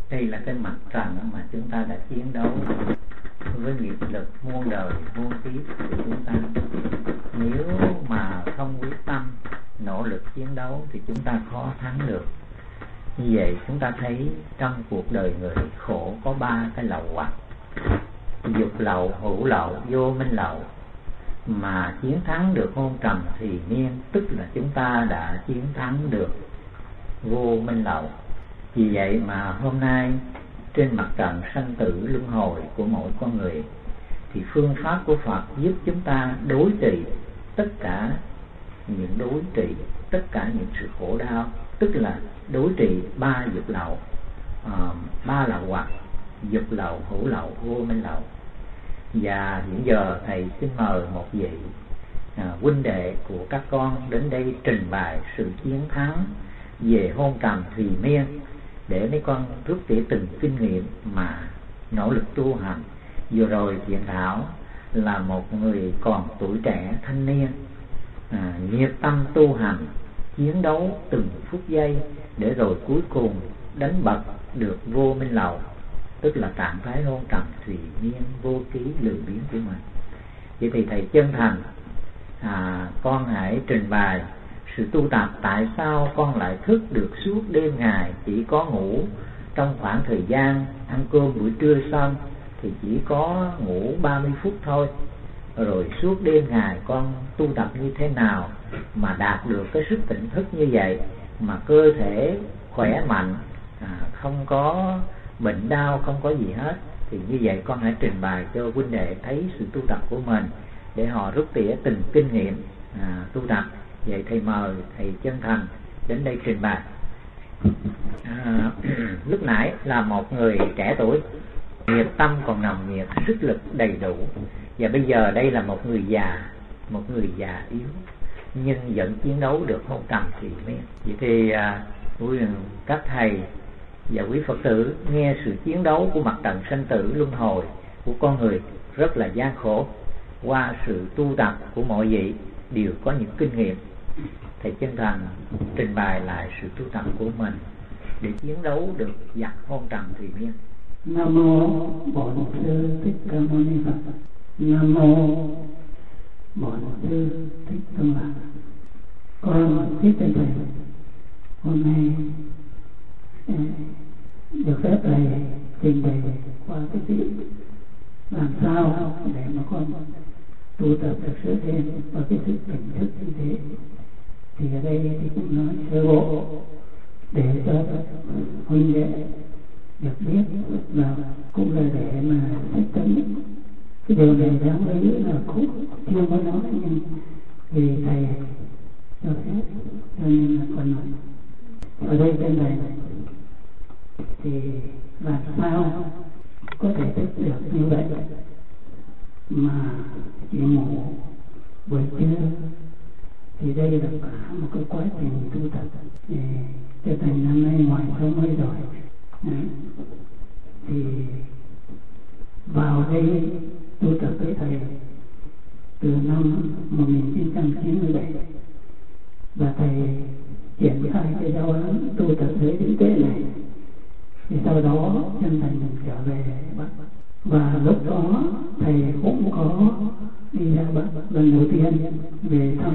Đây là cái mặt trận mà chúng ta đã chiến đấu với nghiệp lực muôn đời muôn kiếp của chúng ta. Nếu mà không quyết tâm nỗ lực chiến đấu thì chúng ta khó thắng được. Như vậy chúng ta thấy trong cuộc đời người khổ có 3 cái lậu hoặc: dục lậu, hữu lậu, vô minh lậu. Mà chiến thắng được hôn trầm thì niên, tức là chúng ta đã chiến thắng được vô minh lậu. Vì vậy mà hôm nay trên mặt trận sanh tử luân hồi của mỗi con người thì phương pháp của Phật giúp chúng ta đối trị tất cả những sự khổ đau, tức là đối trị 3 dục lậu, 3 lậu hoặc: dục lậu, hữu lậu, vô minh lậu. Và hiện giờ thầy xin mời một vị huynh đệ của các con đến đây trình bày sự chiến thắng về hôn trầm thùy miên, để mấy con rút tỉa từng kinh nghiệm mà nỗ lực tu hành. Vừa rồi Thiện Thảo là một người còn tuổi trẻ thanh niên, nhiệt tâm tu hành, chiến đấu từng phút giây để rồi cuối cùng đánh bật được vô minh lậu, tức là trạng thái hôn trầm thùy miên vô ký lười biếng của mình. Vậy thì thầy chân thành con hãy trình bày sự tu tập. Tại sao con lại thức được suốt đêm ngày, chỉ có ngủ trong khoảng thời gian ăn cơm buổi trưa xong thì chỉ có ngủ 30 phút thôi, rồi suốt đêm ngày con tu tập như thế nào mà đạt được cái sức tỉnh thức như vậy, mà cơ thể khỏe mạnh, không có bệnh đau, không có gì hết? Thì như vậy con hãy trình bày cho huynh đệ thấy sự tu tập của mình, để họ rút tỉa từng kinh nghiệm tu tập. Vậy thầy mời thầy chân thành đến đây trình bày. Lúc nãy là một người trẻ tuổi, nhiệt tâm còn nồng nhiệt, sức lực đầy đủ. Và bây giờ đây là một người già yếu nhưng vẫn chiến đấu được hôn trầm thùy miên. Vậy thì các thầy và quý Phật tử nghe sự chiến đấu của mặt trận sanh tử luân hồi của con người rất là gian khổ. Qua sự tu tập của mọi vị đều có những kinh nghiệm. Thầy chân thành trình bày lại sự tu tập của mình để chiến đấu được giặc hôn trầm thùy miên. Nam mô Bổn Sư Thích Ca Mâu Ni Phật. Nam mô Bổn Sư Thích Tâm Lạc. Con thích thầy hôm nay được phép thầy trình bày qua cái sự làm sao để mà con tu tập được sửa thêm và cái sự tỉnh thức như thế. Thì ở đây thì cũng nói sơ bộ để cho huynh đệ được biết, và cũng là để mà thích tấn. Cái điều này đáng lý là cũng chưa có nói, nhưng vì thầy cho phép cho nên là còn nói. Ở đây trên này thì làm sao có thể thức được như vậy mà chỉ ngủ buổi trưa? Thì đây là cả một cái quá trình tu tập. Cho thành năm nay ngoài 60 rồi. Thì vào đây tu tập với thầy từ năm 1997, và thầy triển khai cái giáo án tu tập giới định tuệ này. Thì sau đó chân thành mình trở về Bắc, và lúc đó thầy cũng có đi ra Bắc lần đầu tiên về thăm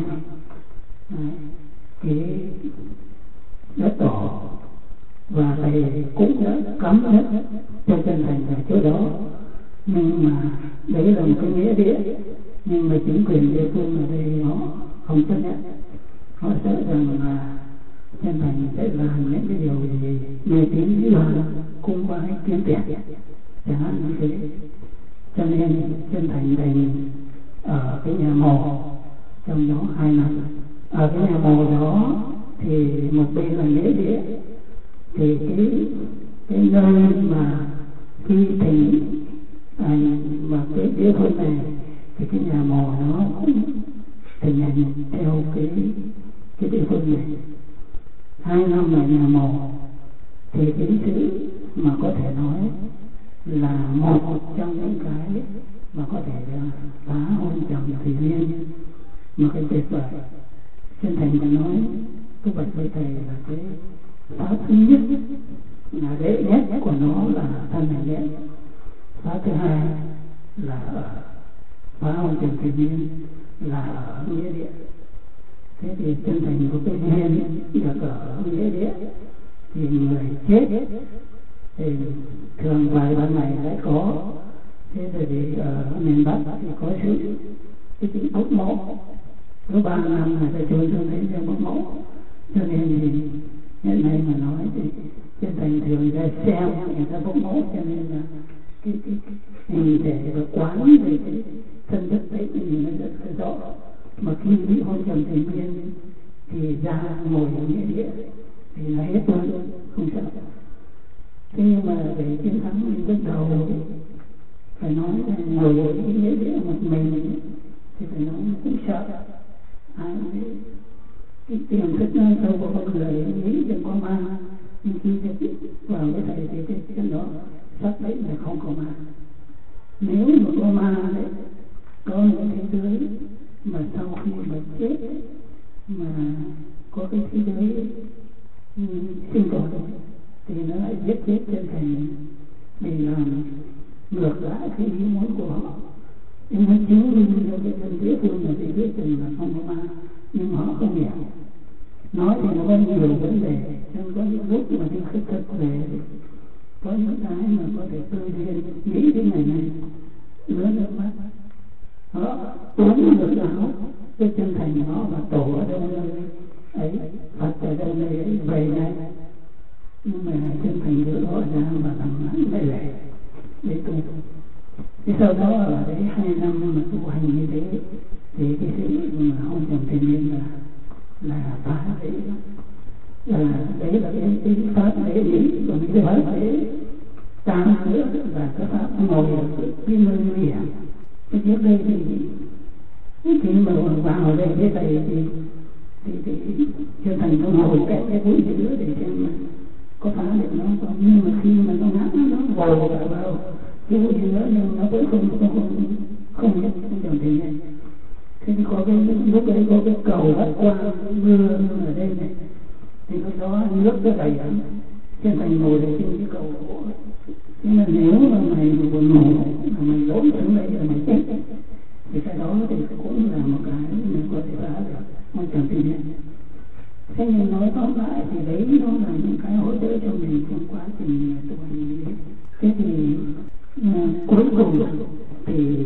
cái đất tổ, và thầy cũng đã cắm đất cho chân thành ở chỗ đó. Nhưng mà đấy là một cái nghĩa địa, nhưng mà chính quyền địa phương ở đây họ không chấp nhận. Họ sợ rằng là chân thành sẽ làm những cái điều gì mê tín dị đoan, cung bái kiếm tiền chẳng hạn như thế. Cho nên chân thành đành ở cái nhà mồ trong đó 2 năm. Ở cái nhà mồ đó thì một bên là nghĩa địa, thì cái nơi mà khi thỉnh mà cái địa phương này thì cái nhà mồ nó cũng thỉnh hành theo cái địa phương này. 2 năm ở nhà mồ thì cái sự mà có thể nói là một trong những cái mà có thể phá hôn trầm thùy miên mà cái tuyệt vời. Chân thành đã nói cái bạch với thầy là cái pháp thứ nhất là đệ nhất của nó là thân hành niệm, pháp thứ hai là ở phá hoàn tiền tự nhiên, là ở nghĩa địa. Thế thì chân thành của cái duyên được ở nghĩa địa thì người chết thì thường vài ba ngày lại có. Thế thì ở miền Bắc thì có sự cái bốc mộ, cứ 3 năm người ta trôi xuống đấy cho bốc mộ. Cho nên thì hiện nay mà nói thì chân thành thường ra xem người ta bốc mộ, cho nên là cái để được quán về cái thân thức đấy thì nó rất là rõ. Mà khi bị hôn trầm thành niên thì ra ngồi ở nghĩa địa thì là hết luôn, không sợ. Thế nhưng mà để chiến thắng mình bước đầu phải nói là ngồi ở nghĩa địa một mình thì phải nói cũng sợ. Ai cái tiềm thức nó sâu của con người nghĩ đừng có ma, nhưng khi vào với thầy thì cái đó xác định là không có ma. Nếu mà có ma đấy, có những thế giới mà sau khi mà chết mà có cái thế giới sinh tồn thì nó lại giết chết chân thành để làm ngược lại cái ý muốn của họ. Nhưng mà chứng minh cho cái dân địa phương là thì biết rằng là không có ma, nhưng họ không hiểu. Nói thì nó có nhiều vấn đề, nhưng có những lúc mà đi khất thực về có những cái mà có thể tư duyên nghĩ cái ngày này lớn nước mắt. Họ uống được áo cái chân thành nó và tổ ở đâu nơi ấy, Phật ở đâu nơi ấy về ngay. Nhưng mà chân thành giữa họ ra và thằng lại lệ để tu. Thế sau đó ở đấy 2 năm mà tu hành như thế thì cái sự mà hôn trầm thành niên là phá đấy, đấy là cái pháp đấy lý. Còn cái pháp đấy tam nữa là cái pháp ngồi ở cái nơi nguy hiểm. Cái trước đây thì mà vào đây cái thầy thì chân thành nó ngồi cái mũi giữa để xem có phá được nó không. Nhưng mà khi mà nó ngã nó vồ vào cái mũi giữa nhưng nó vẫn không trầm thành niên. Thế thì có cái lúc đấy có cái cầu bắt qua mưa ở đây này, thì lúc đó nước nó đầy lắm. Chân thành ngồi ở trên cái cầu gỗ. Thế là nếu mà mày buồn ngủ mà mày lộn xuống đây là mày chết thì cái đó thì cũng là một cái mình có thể phá được môi trường tự nhiên. Thế nhưng nói tóm lại thì đấy nó là những cái hỗ trợ cho mình trong quá trình tu hành như thế. Thế thì cuối cùng thì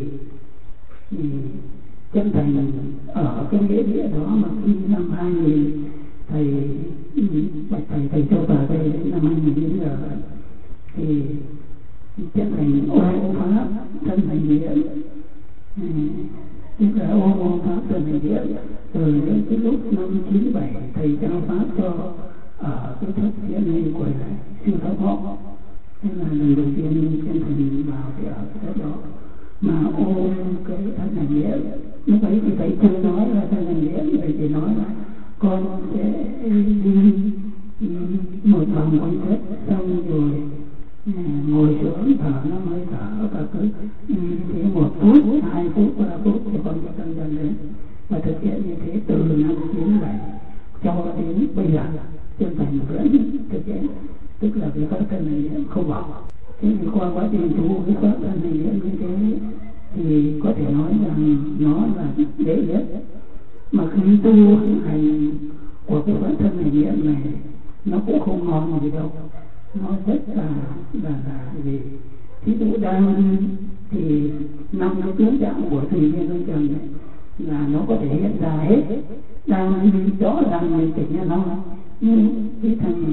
chân thành ở cái nghĩa địa đó mà khi năm 2000 thầy bạch thầy cho vào đây đến năm 2000 đến giờ thì chân thành ôm pháp thân thành niệm, tức là ôm pháp thân thành niệm. Từ đến cái lúc năm 97 thầy trao pháp cho ở cái thất hiện nay của sư pháp họ. Thế là lần đầu tiên chân thành vào thì ở cái thất đó mà ôm cái thân thành niệm. Lúc ấy thì thầy chưa nói là thân thành niệm, thầy chỉ nói là con sẽ đi một vòng quanh thất xong rồi ngồi xuống thở nó mới thở và cứ thế 1 phút, 2 phút, 3 phút thì con sẽ tăng dần đến. Và thực hiện như thế từ năm 97 cho đến bây giờ chân thành vẫn thực hiện, tức là cái pháp thân này không bỏ. Thế thì qua quá trình tu cái pháp thân này như thế thì có thể nói rằng nó là đệ nhất. Mà khi tu hành của cái pháp thân này niệm này nó cũng không ngon gì đâu, nó rất là gì. Thí dụ đang thì 5 cái tướng trạng của thủy viên trong trần này là nó có thể hiện ra hết, đang đi rõ ràng mình tỉnh ra nó. Nhưng cái thằng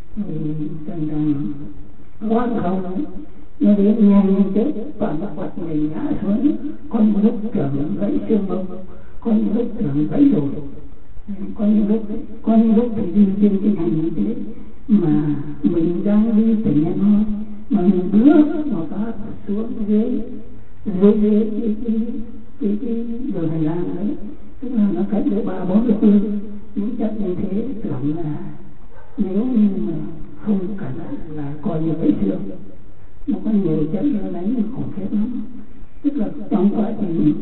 quan không nó đến nhanh như chết và nó quật mình ngã xuống. Có những lúc tưởng gãy xương bông, có những lúc tưởng gãy rồi, có những lúc thì đi trên cái hành như thế mà mình đang đi tỉnh ra nó mà mình bước một phát xuống dưới cái đường hành lang đấy, tức là nó cách được 3-4 cái phương. Những chất như thế tưởng là nếu như mà không cẩn thận là coi như gãy xương. Nó có nhiều chất nó đánh nó khủng khiếp lắm. Tức là trong quá trình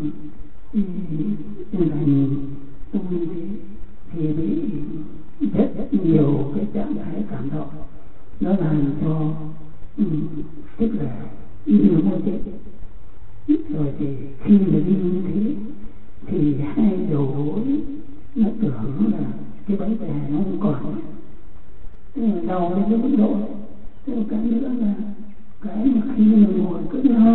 hành tu thì bị rất nhiều cái trạng thái cảm thọ. nó làm cho tức là nhiều môi chết. Rồi thì khi mà đi như thế thì hai đầu gối nó tưởng là cái bánh bè nó không còn, tức là đau đến cái mức độ. Thế cái nữa là cái mà khi mình ngồi cứ nó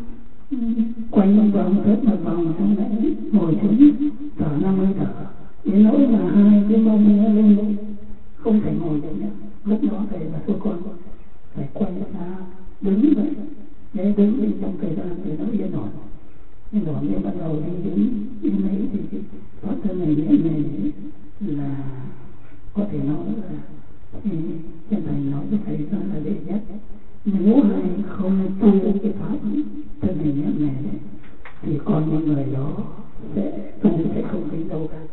quay một vòng rất một vòng, xong lại ngồi xuống thở 5 hơi thở, đến nỗi mà hai cái mông nó lên không thể ngồi được nữa. Lúc đó thầy là tôi con phải quay ra đứng vậy để đứng bên trong thời gian thì nó yên ổn. Nhưng mà nên bắt đầu đi đứng ấy thì thoát thân này là có thể nói là chân thành nói với thầy đó là đệ nhất. Nếu ai không tu cái pháp thân này nhẹ này thì còn những người đó sẽ tu sẽ không đến đâu cả.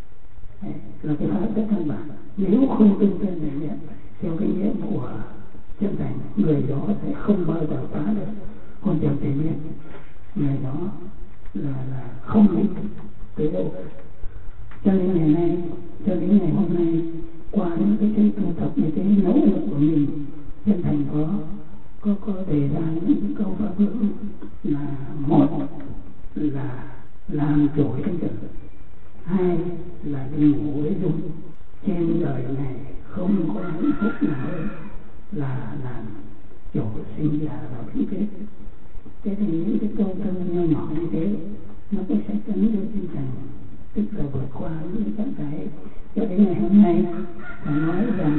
Là cái pháp rất căn bản. Nếu không tu thân này nhẹ theo cái nghĩa của chân thành, người đó sẽ không bao giờ phá được con đường thể面. Người đó là không đến tới đâu. Cho đến ngày nay, cho đến ngày hôm nay, qua những cái chân tu tập như thế, nỗ lực của mình, chân thành có đề ra những câu pháp ngữ là: một là làm trỗi thanh trần, hai là đi ngủ với dung. Trên đời này không có hạnh phúc nào hơn là làm trỗi sinh ra vào cái kết. Thế thì những cái câu thơ nhỏ nhỏ như thế nó cũng sẽ cấn vô tinh thần, tức là vượt qua những các cái. Cho đến ngày hôm nay phải nói rằng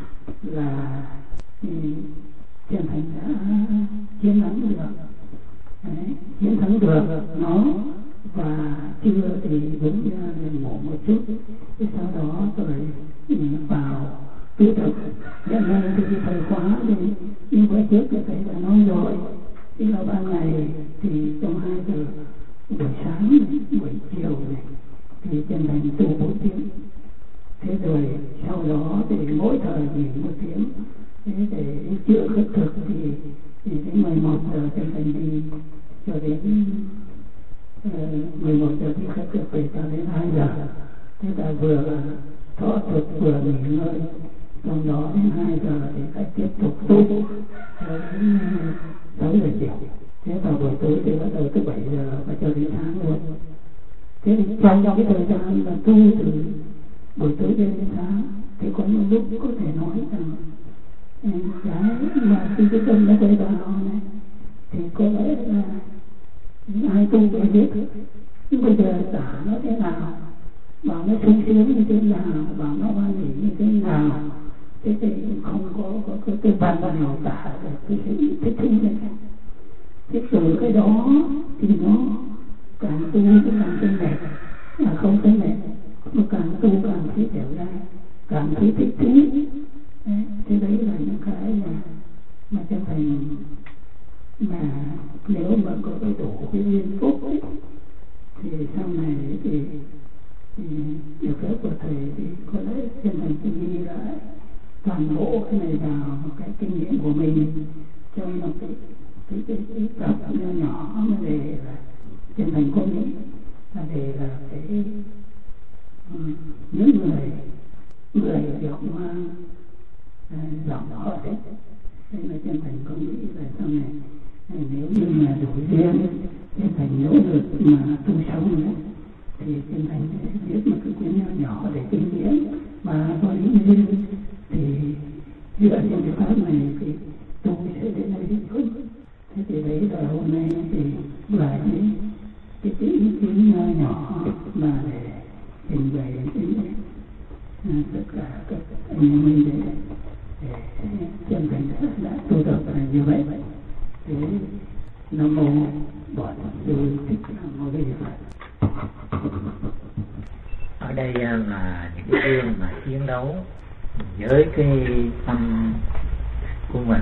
là chân thành đã chiến thắng được. Đấy, chiến thắng được nó, và chưa thì đúng ra là ngủ một chút, sau đó rồi vào tu tập. Hiện nay thì cái thời khóa thì như bữa trước thì thầy đã nói rồi, tức là ban ngày thì trong 2 giờ buổi sáng này, buổi chiều này thì chân thành tu 4 tiếng. Thế rồi sau đó thì mỗi thời nghỉ 1 tiếng. Thế để chữa khất thực thì đến 11 giờ chân thành đi cho đến 11 giờ thì khất thực về cho đến 2 giờ. Thế là vừa thọ thực vừa nghỉ ngơi. Trong đó đến 2 giờ thì phải tiếp tục tu cho đến 6 giờ chiều. Thế vào buổi tối thì bắt đầu từ 7 giờ và cho đến sáng luôn. Thế thì trong cái thời gian là tu từ buổi tối đến sáng thì có những lúc có thể nói rằng cái mà khi cái tâm nó quay vào này thì có lẽ là ai tu phải biết. Nhưng bây giờ tả nó thế nào, bảo nó sung sướng như thế nào, bảo nó hoan hỉ như thế nào, thế thì không có cái văn nào tả được cái sự thích thú này. Thế từ cái đó thì nó càng tu càng thấy mệt, không thấy mệt, mà càng tu càng thấy dẻo dai, cảm thấy thích thú. Thế đấy là những cái mà chân thành mà nếu mà có cái đủ cái duyên phúc ấy, thì sau này thì được phép của thầy thì có lẽ chân thành sẽ ghi lại toàn bộ cái này vào một cái kinh nghiệm của mình trong một cái tập nhỏ nhỏ mà để là chân thành công nhận, là để là cái những người được mang giọng họ đấy. Đây là chân thành công nghĩ là sau này nếu như mà đủ duyên, chân thành nỗ lực mà tu sống nữa thì chân thành sẽ viết một cái quyển nhỏ nhỏ để kinh nghiệm, mà có những duyên thì dựa trên cái pháp này thì tu sẽ đến nơi hạnh phúc. Thế thì đấy là hôm nay thì là cái ý kiến nhỏ mà để trình bày đến tất cả các anh em mình để chân thành đã tu tập như vậy. Thế Nam Mô Bổn Sư Thích Ca Mâu Ni Phật. Ở đây là những cái gương mà chiến đấu với cái tâm của mình,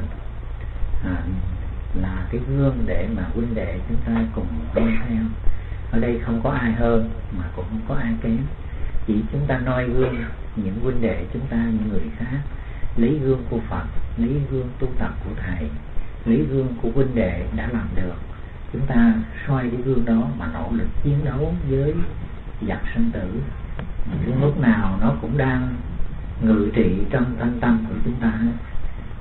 là cái gương để mà huynh đệ chúng ta cùng noi theo. Ở đây không có ai hơn mà cũng không có ai kém, chỉ chúng ta noi gương những huynh đệ chúng ta, những người khác, lấy gương của Phật, lấy gương tu tập của thầy, lấy gương của huynh đệ đã làm được. Chúng ta soi cái gương đó mà nỗ lực chiến đấu với giặc sinh tử. Lúc nào nó cũng đang ngự trị trong thân tâm của chúng ta.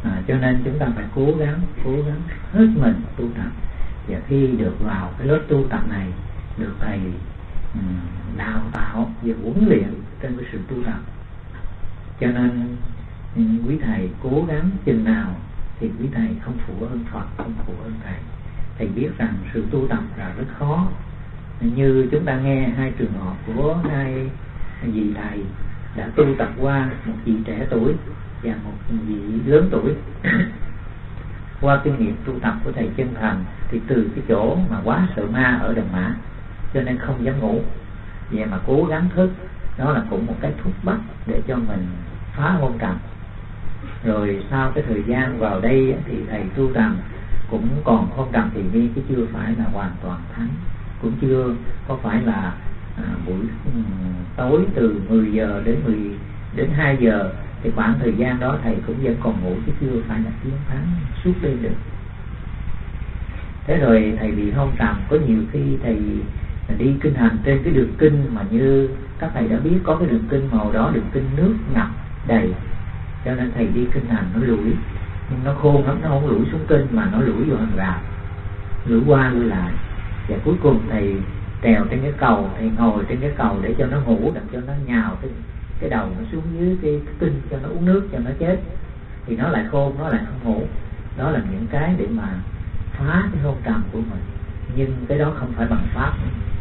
Cho nên chúng ta phải cố gắng hết mình tu tập. Và khi được vào cái lớp tu tập này, được thầy đào tạo và huấn luyện trên cái sự tu tập, cho nên quý thầy cố gắng chừng nào thì quý thầy không phụ ơn Phật, không phụ ơn thầy. Thầy biết rằng sự tu tập là rất khó. Như chúng ta nghe hai trường hợp của hai vị thầy đã tu tập qua, một vị trẻ tuổi và một vị lớn tuổi. Qua kinh nghiệm tu tập của thầy Chân Thành thì từ cái chỗ mà quá sợ ma ở Đồng Mã cho nên không dám ngủ, vậy mà cố gắng thức, đó là cũng một cái thúc bắt để cho mình phá hôn trầm. Rồi sau cái thời gian vào đây thì thầy tu tập cũng còn hôn trầm thì viên, chứ chưa phải là hoàn toàn thắng, cũng chưa có phải là buổi tối từ 10 giờ đến 2 giờ thì khoảng thời gian đó thầy cũng vẫn còn ngủ, chứ chưa phải là chiến thắng suốt đêm được. Thế rồi thầy bị hôn trầm, có nhiều khi thầy đi kinh hành trên cái đường kinh mà như các thầy đã biết có cái đường kinh màu đó, đường kinh nước ngập đầy, cho nên thầy đi kinh hành nó lủi, nhưng nó khôn lắm, nó không lủi xuống kinh mà nó lủi vào hàng rào, lủi qua lủi lại. Và cuối cùng thầy trèo trên cái cầu, thầy ngồi trên cái cầu để cho nó ngủ, để cho nó nhào cái đầu nó xuống dưới cái kinh cho nó uống nước cho nó chết, thì nó lại khôn, nó lại không ngủ. Đó là những cái để mà phá cái hôn trầm của mình, nhưng cái đó không phải bằng pháp.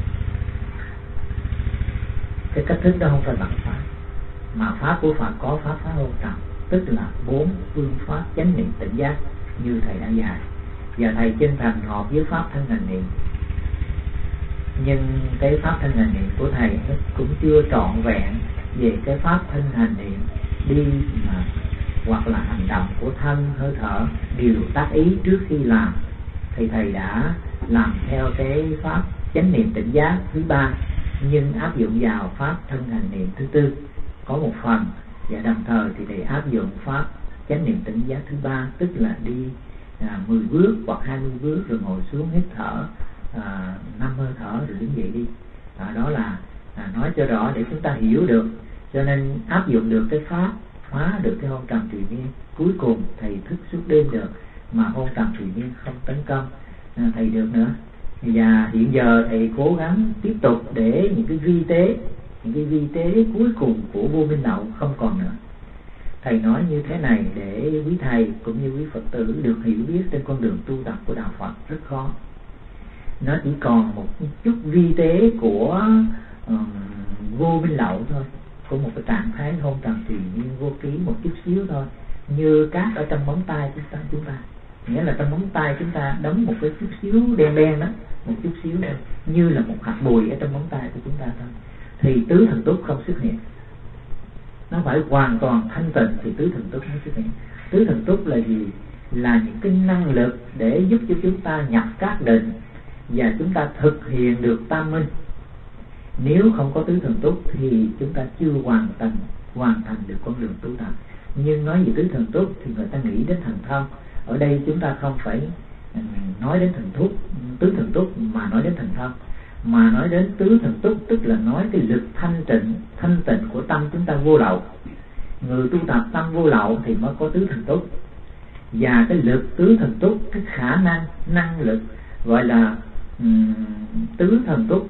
Cái cách thức đó không phải bằng pháp, mà pháp của Phật có pháp phá hôn trầm, tức là 4 phương pháp chánh niệm tỉnh giác như thầy đã dạy. Và thầy Chân Thành hợp với pháp thân hành niệm, nhưng cái pháp thân hành niệm của thầy cũng chưa trọn vẹn về cái pháp thân hành niệm đi mà, hoặc là hành động của thân hơi thở đều tác ý trước khi làm, thì thầy đã làm theo cái pháp chánh niệm tỉnh giác thứ 3, nhưng áp dụng vào pháp thân hành niệm thứ 4 có một phần, và đồng thời thì thầy áp dụng pháp chánh niệm tỉnh giác thứ 3, tức là đi 10 bước hoặc 20 bước rồi ngồi xuống hít thở 5 hơi thở rồi đứng dậy đi. Đó là nói cho rõ để chúng ta hiểu được, cho nên áp dụng được cái pháp phá được cái hôn trầm thùy miên. Cuối cùng thầy thức suốt đêm được mà hôn trầm thùy miên không tấn công thầy được nữa. Và hiện giờ thầy cố gắng tiếp tục để những cái vi tế cuối cùng của vô minh lậu không còn nữa. Thầy nói như thế này để quý thầy cũng như quý Phật tử được hiểu biết trên con đường tu tập của đạo Phật rất khó. Nó chỉ còn một chút vi tế của vô minh lậu thôi, của một cái trạng thái hôn trầm tùy nhiên vô ký một chút xíu thôi, như cát ở trong móng tay chúng ta, nghĩa là trong móng tay chúng ta đóng một cái chút xíu đen đen đó, một chút xíu đó, như là một hạt bụi ở trong móng tay của chúng ta thôi, thì tứ thần túc không xuất hiện. Nó phải hoàn toàn thanh tịnh thì tứ thần túc mới xuất hiện. Tứ thần túc là gì? Là những cái năng lực để giúp cho chúng ta nhập các định và chúng ta thực hiện được tam minh. Nếu không có tứ thần túc thì chúng ta chưa hoàn thành được con đường tu tập. Nhưng nói về tứ thần túc thì người ta nghĩ đến thần thông. Ở đây chúng ta không phải nói đến tứ thần túc mà nói đến thần thông, mà nói đến tứ thần túc tức là nói cái lực thanh tịnh của tâm chúng ta vô lậu. Người tu tập tâm vô lậu thì mới có tứ thần túc. Và cái lực tứ thần túc, cái khả năng lực gọi là tứ thần túc.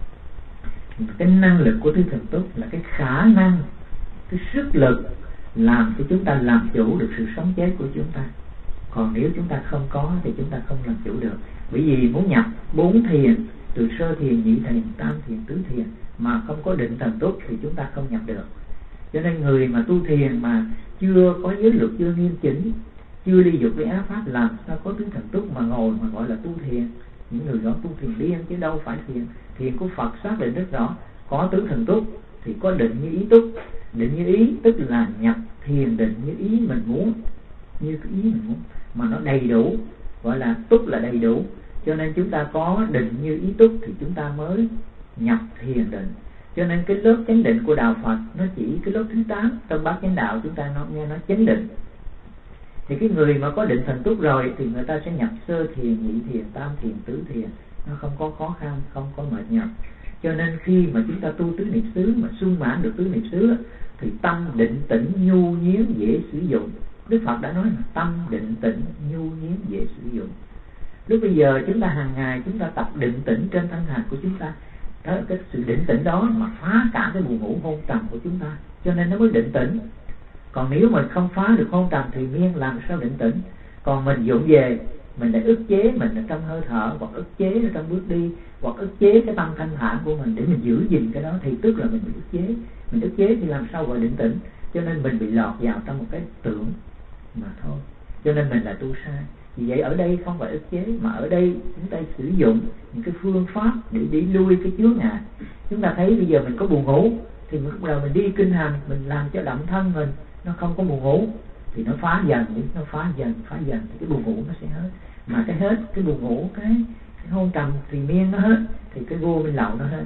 Cái năng lực của tứ thần túc là cái khả năng, cái sức lực làm cho chúng ta làm chủ được sự sống chết của chúng ta. Còn nếu chúng ta không có thì chúng ta không làm chủ được. Bởi vì muốn nhập 4 thiền, từ sơ thiền, nhị thiền, tam thiền, tứ thiền mà không có định thần túc thì chúng ta không nhập được. Cho nên người mà tu thiền mà chưa có giới luật, chưa nghiêm chỉnh, chưa ly dục với ác pháp, làm sao có tứ thần túc mà ngồi mà gọi là tu thiền. Những người đó tu thiền điên chứ đâu phải thiền. Thiền của Phật xác định rất rõ, có tứ thần túc thì có định như ý túc. Định như ý tức là nhập thiền định như ý mình muốn, như cái ý mình muốn mà nó đầy đủ, gọi là túc là đầy đủ. Cho nên chúng ta có định như ý túc thì chúng ta mới nhập thiền định. Cho nên cái lớp chánh định của đạo Phật nó chỉ cái lớp thứ 8 trong bát chánh đạo, chúng ta nghe nó chánh định. Thì cái người mà có định thần túc rồi thì người ta sẽ nhập sơ thiền, nhị thiền, tam thiền, tứ thiền, nó không có khó khăn, không có mệt nhọc. Cho nên khi mà chúng ta tu tứ niệm xứ mà sung mãn được tứ niệm xứ thì tâm định tĩnh nhu nhiến dễ sử dụng, Đức Phật đã nói là tâm định tĩnh nhu nhiến dễ sử dụng. Lúc bây giờ chúng ta hàng ngày chúng ta tập định tĩnh trên thân hành của chúng ta, đó, cái sự định tĩnh đó mà phá cả cái buồn ngủ hôn trầm của chúng ta, cho nên nó mới định tĩnh. Còn nếu mình không phá được hôn trầm thì miên làm sao định tĩnh. Còn mình dọn về, mình lại ức chế mình ở trong hơi thở, hoặc ức chế ở trong bước đi, hoặc ức chế cái tâm thanh thản của mình để mình giữ gìn cái đó, thì tức là mình bị ức chế. Mình ức chế thì làm sao gọi định tĩnh. Cho nên mình bị lọt vào trong một cái tưởng mà thôi. Cho nên mình là tu sai. Vì vậy ở đây không phải ức chế, mà ở đây chúng ta sử dụng những cái phương pháp để đi lui cái chướng ngại. Chúng ta thấy bây giờ mình có buồn ngủ thì bắt đầu mình đi kinh hành, mình làm cho động thân mình nó không có buồn ngủ, thì nó phá dần, nó phá dần thì cái buồn ngủ nó sẽ hết. Mà cái hết cái buồn ngủ, cái hôn trầm thì miên nó hết, thì cái vô minh lậu nó hết.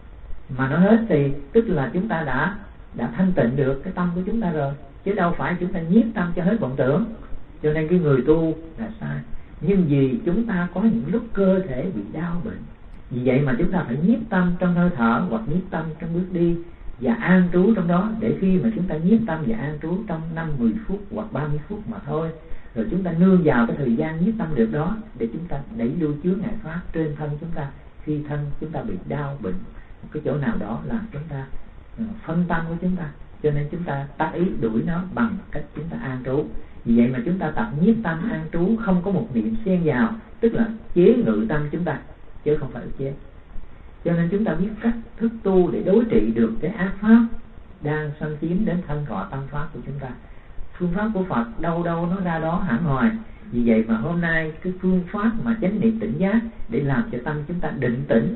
Mà nó hết thì tức là chúng ta đã thanh tịnh được cái tâm của chúng ta rồi, chứ đâu phải chúng ta nhiếp tâm cho hết vọng tưởng. Cho nên cái người tu là sai. Nhưng vì chúng ta có những lúc cơ thể bị đau bệnh, vì vậy mà chúng ta phải nhiếp tâm trong hơi thở hoặc nhiếp tâm trong bước đi và an trú trong đó, để khi mà chúng ta nhiếp tâm và an trú trong 5-10 phút hoặc 30 phút mà thôi, rồi chúng ta nương vào cái thời gian nhiếp tâm được đó để chúng ta đẩy lui chướng ngại pháp trên thân chúng ta. Khi thân chúng ta bị đau bệnh một cái chỗ nào đó là chúng ta phân tâm của chúng ta, cho nên chúng ta tác ý đuổi nó bằng cách chúng ta an trú. Vì vậy mà chúng ta tập nhiếp tâm an trú, không có một niệm xen vào, tức là chế ngự tâm chúng ta chứ không phải chế. Cho nên chúng ta biết cách thức tu để đối trị được cái ác pháp đang xâm chiếm đến thân thọ tâm pháp của chúng ta. Phương pháp của Phật đâu đâu nó ra đó hẳn hoài. Vì vậy mà hôm nay cái phương pháp mà chánh niệm tỉnh giác để làm cho tâm chúng ta định tĩnh.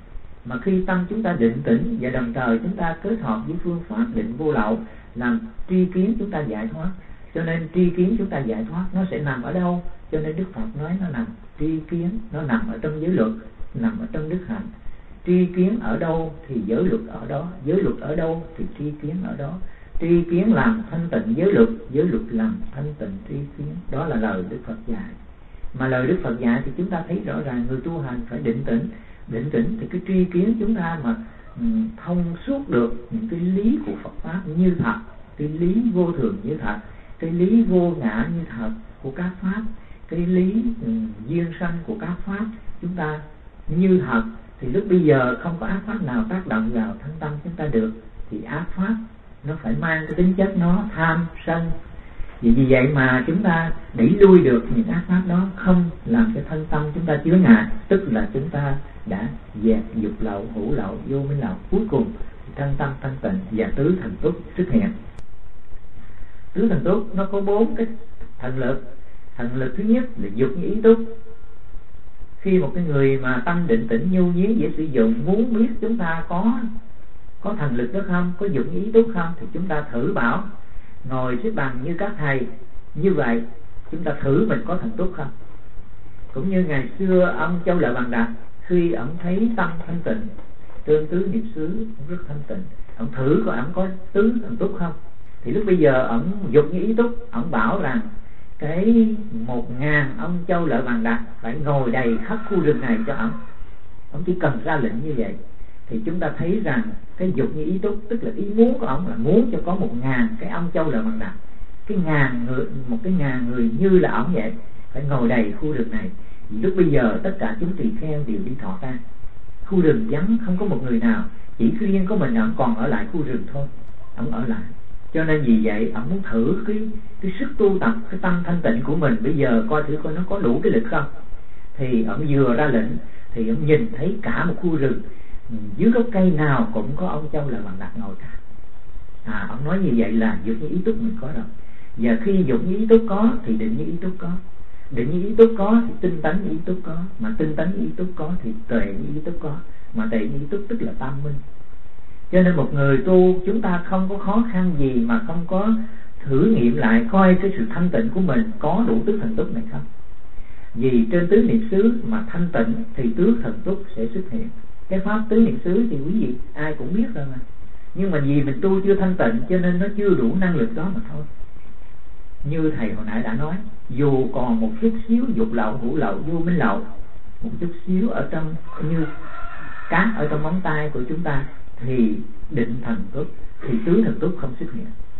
Mà khi tâm chúng ta định tĩnh và đồng thời chúng ta kết hợp với phương pháp định vô lậu làm tri kiến chúng ta giải thoát. Cho nên tri kiến chúng ta giải thoát nó sẽ nằm ở đâu? Cho nên Đức Phật nói nó nằm tri kiến, nó nằm ở trong giới luật, nằm ở trong đức hạnh. Tri kiến ở đâu thì giới luật ở đó, giới luật ở đâu thì tri kiến ở đó. Tri kiến làm thanh tịnh giới luật làm thanh tịnh tri kiến. Đó là lời Đức Phật dạy. Mà lời Đức Phật dạy thì chúng ta thấy rõ ràng người tu hành phải định tĩnh. Định tĩnh thì cái tri kiến chúng ta mà thông suốt được những cái lý của Phật pháp như thật, cái lý vô thường như thật, cái lý vô ngã như thật của các pháp, cái lý duyên sanh của các pháp chúng ta như thật, thì lúc bây giờ không có ác pháp nào tác động vào thân tâm chúng ta được. Thì ác pháp nó phải mang cái tính chất nó tham sân. Vì vậy mà chúng ta đẩy lui được những ác pháp đó, không làm cho thân tâm chúng ta chứa ngại, tức là chúng ta đã dẹp dục lậu, hữu lậu, vô minh lậu. Cuối cùng thân tâm thanh tịnh và tứ thần túc xuất hiện. Tứ thần túc nó có 4 cái thần lực. Thần lực thứ nhất là dục như ý túc. Khi một cái người mà tâm định tĩnh nhu nhiến dễ sử dụng, muốn biết chúng ta có thần lực đó không, có dục như ý túc không, thì chúng ta thử bảo ngồi xếp bằng như các thầy như vậy, chúng ta thử mình có thần túc không. Cũng như ngày xưa ông Châu Lợi Bằng Đạt, khi ông thấy tâm thanh tịnh, tương tứ niệm xứ rất thanh tịnh, ông thử coi ông có tứ thần túc không. Thì lúc bây giờ ông dục như ý túc, ông bảo rằng cái 1000 ông Châu Lợi Bằng Đạt phải ngồi đầy khắp khu rừng này cho ông chỉ cần ra lệnh như vậy. Thì chúng ta thấy rằng cái dục như ý túc, tức là ý muốn của ông là muốn cho có 1000 cái ông Châu Lợi Bằng Đạt, cái 1000 người, một cái 1000 người như là ông vậy, phải ngồi đầy khu rừng này. Vì lúc bây giờ tất cả chúng tỳ kheo đều đi thọ tang, khu rừng vắng không có một người nào, chỉ riêng có mình ông còn ở lại khu rừng thôi, ông ở lại. Cho nên vì vậy ông muốn thử cái sức tu tập, cái tâm thanh tịnh của mình bây giờ coi thử coi nó có đủ cái lực không. Thì ông vừa ra lệnh thì ông nhìn thấy cả một khu rừng, dưới gốc cây nào cũng có ông Châu Lợi Bằng Đạt ngồi cả. Ông nói như vậy là dục như ý túc mình có rồi. Và khi dục như ý túc có thì định như ý túc có, định như ý túc có thì tinh tấn như ý túc có, mà tinh tấn như ý túc có thì tuệ như ý túc có, mà tuệ như ý túc tức là tam minh. Cho nên một người tu chúng ta không có khó khăn gì mà không có thử nghiệm lại coi cái sự thanh tịnh của mình có đủ tứ thần túc này không. Vì trên tứ niệm xứ mà thanh tịnh thì tứ thần túc sẽ xuất hiện. Cái pháp tứ niệm xứ thì quý vị ai cũng biết rồi mà, nhưng mà vì mình tu chưa thanh tịnh cho nên nó chưa đủ năng lực đó mà thôi. Như thầy hồi nãy đã nói, dù còn một chút xíu dục lậu, hữu lậu, vô minh lậu, một chút xíu ở trong như cát ở trong móng tay của chúng ta, thì định thần túc, thì tứ thần túc không xuất hiện.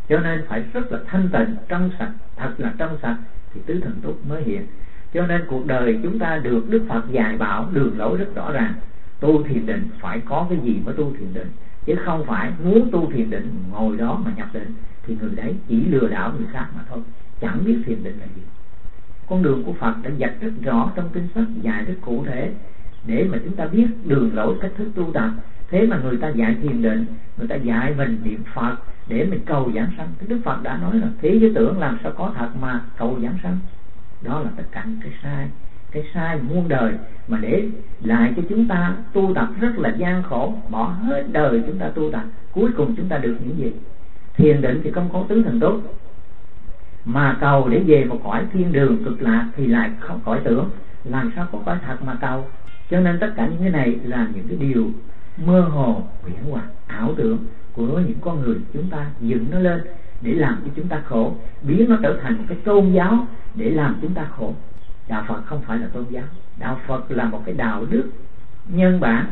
Cho nên phải rất là thanh tịnh, trong sạch, thật là trong sạch thì tứ thần túc mới hiện. Cho nên cuộc đời chúng ta được Đức Phật dạy bảo đường lối rất rõ ràng. Tu thiền định phải có cái gì mới tu thiền định, chứ không phải muốn tu thiền định ngồi đó mà nhập định thì người đấy chỉ lừa đảo người khác mà thôi, chẳng biết thiền định là gì. Con đường của Phật đã dạy rất rõ trong kinh sách, dạy rất cụ thể để mà chúng ta biết đường lối cách thức tu tập. Thế mà người ta dạy thiền định, người ta dạy mình niệm Phật để mình cầu giảng sanh. Đức Phật đã nói là thế giới tưởng làm sao có thật mà cầu giảng sanh. Đó là tất cả những cái sai muôn đời mà để lại cho chúng ta tu tập rất là gian khổ, bỏ hết đời chúng ta tu tập, cuối cùng chúng ta được những gì? Thiền định thì không có tứ thần túc, mà cầu để về một cõi thiên đường cực lạc thì lại không cõi tưởng, làm sao có cõi thật mà cầu. Cho nên tất cả những cái này là những cái điều mơ hồ, huyễn hoặc, ảo tưởng của những con người chúng ta dựng nó lên để làm cho chúng ta khổ, biến nó trở thành một cái tôn giáo để làm chúng ta khổ. Đạo Phật không phải là tôn giáo, đạo Phật là một cái đạo đức nhân bản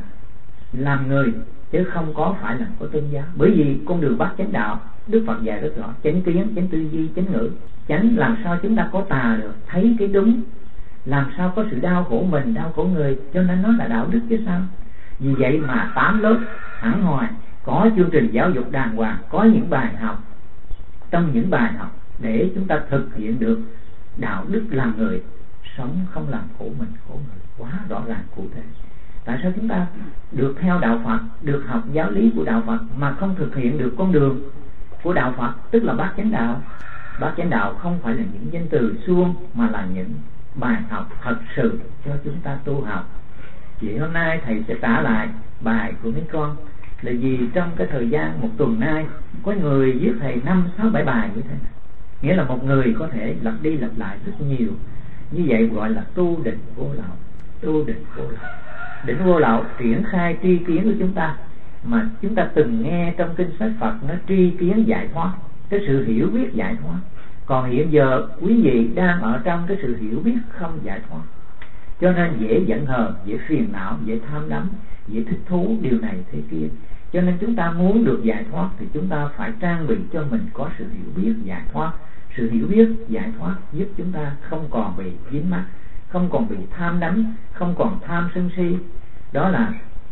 làm người, chứ không có phải là có tôn giáo. Bởi vì con đường bát chánh đạo Đức Phật dạy rất rõ: chánh kiến, chánh tư duy, chánh ngữ. Chánh làm sao chúng ta có tà được, thấy cái đúng, làm sao có sự đau khổ mình, đau khổ người, cho nên nó là đạo đức chứ sao. Vì vậy mà 8 lớp hẳn hoài, có chương trình giáo dục đàng hoàng, có những bài học, trong những bài học để chúng ta thực hiện được đạo đức làm người, sống không làm khổ mình khổ người, quá rõ ràng cụ thể. Tại sao chúng ta được theo đạo Phật, được học giáo lý của đạo Phật mà không thực hiện được con đường của đạo Phật, tức là bát chánh đạo? Bát chánh đạo không phải là những danh từ suông, mà là những bài học thật sự cho chúng ta tu học. Vậy hôm nay thầy sẽ trả lại bài của mấy con là vì trong cái thời gian một tuần nay có người viết thầy 5, 6, 7 bài như thế này. Nghĩa là một người có thể lặp đi lặp lại rất nhiều. Như vậy gọi là tu định vô lậu. Tu định vô lậu, định vô lậu triển khai tri kiến của chúng ta, mà chúng ta từng nghe trong kinh sách Phật nó tri kiến giải thoát, cái sự hiểu biết giải thoát. Còn hiện giờ quý vị đang ở trong cái sự hiểu biết không giải thoát, cho nên dễ giận hờn, dễ phiền não, dễ tham đắm, dễ thích thú điều này thế kia. Cho nên chúng ta muốn được giải thoát thì chúng ta phải trang bị cho mình có sự hiểu biết giải thoát. Sự hiểu biết giải thoát giúp chúng ta không còn bị dính mắc, không còn bị tham đắm, không còn tham sân si. Đó là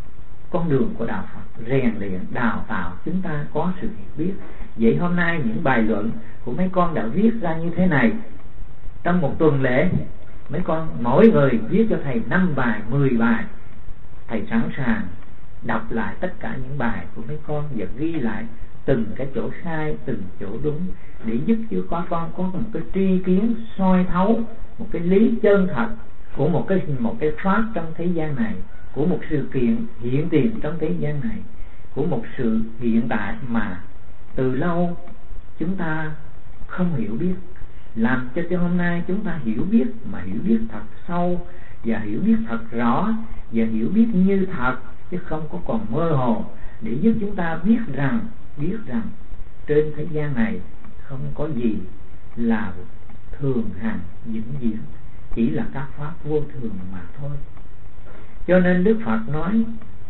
con đường của đạo Phật, rèn luyện đào tạo chúng ta có sự hiểu biết. Vậy hôm nay những bài luận của mấy con đã viết ra như thế này. Trong một tuần lễ mấy con mỗi người viết cho thầy 5 bài, 10 bài. Thầy sẵn sàng đọc lại tất cả những bài của mấy con và ghi lại từng cái chỗ sai, từng chỗ đúng, để giúp cho con có một cái tri kiến soi thấu một cái lý chân thật của một cái pháp trong thế gian này, của một sự kiện hiện tiền trong thế gian này, của một sự hiện tại mà từ lâu chúng ta không hiểu biết, làm cho hôm nay chúng ta hiểu biết, mà hiểu biết thật sâu và hiểu biết thật rõ và hiểu biết như thật, chứ không có còn mơ hồ, để giúp chúng ta biết rằng trên thế gian này không có gì là thường hằng vĩnh viễn, chỉ là các pháp vô thường mà thôi. Cho nên Đức Phật nói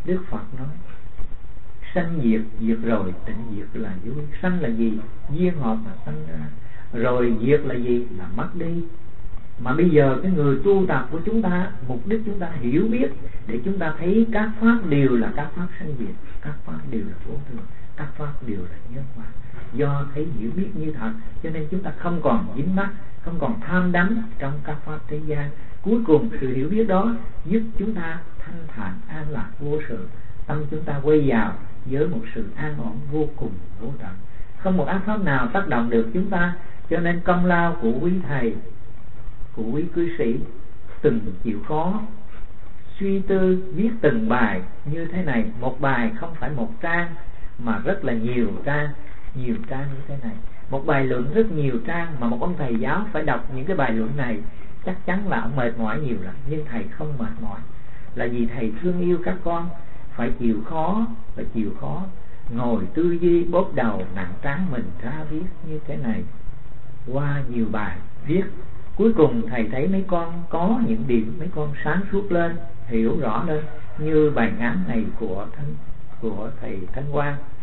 sanh diệt, diệt rồi tịnh diệt là vui. Sanh là gì? Duyên hợp mà sanh ra. Rồi diệt là gì? Là mất đi. Mà bây giờ cái người tu tập của chúng ta, mục đích chúng ta hiểu biết để chúng ta thấy các pháp đều là các pháp sanh diệt, các pháp đều là vô thường, các pháp đều là nhân quả. Do thấy hiểu biết như thật cho nên chúng ta không còn dính mắc, không còn tham đắm trong các pháp thế gian. Cuối cùng sự hiểu biết đó giúp chúng ta thanh thản an lạc vô sự, tâm chúng ta quay vào với một sự an ổn vô cùng vô tận, không một ác pháp nào tác động được chúng ta. Cho nên công lao của quý thầy, của quý cư sĩ từng chịu khó suy tư viết từng bài như thế này. Một bài không phải một trang mà rất là nhiều trang như thế này. Một bài luận rất nhiều trang, mà một ông thầy giáo phải đọc những cái bài luận này chắc chắn là ông mệt mỏi nhiều lắm. Nhưng thầy không mệt mỏi, là vì thầy thương yêu các con. Phải chịu khó ngồi tư duy, bóp đầu nặng tráng mình ra viết như thế này. Qua nhiều bài viết, cuối cùng thầy thấy mấy con có những điểm mấy con sáng suốt lên, hiểu rõ lên. Như bài ngắn này của thầy Thanh Quang,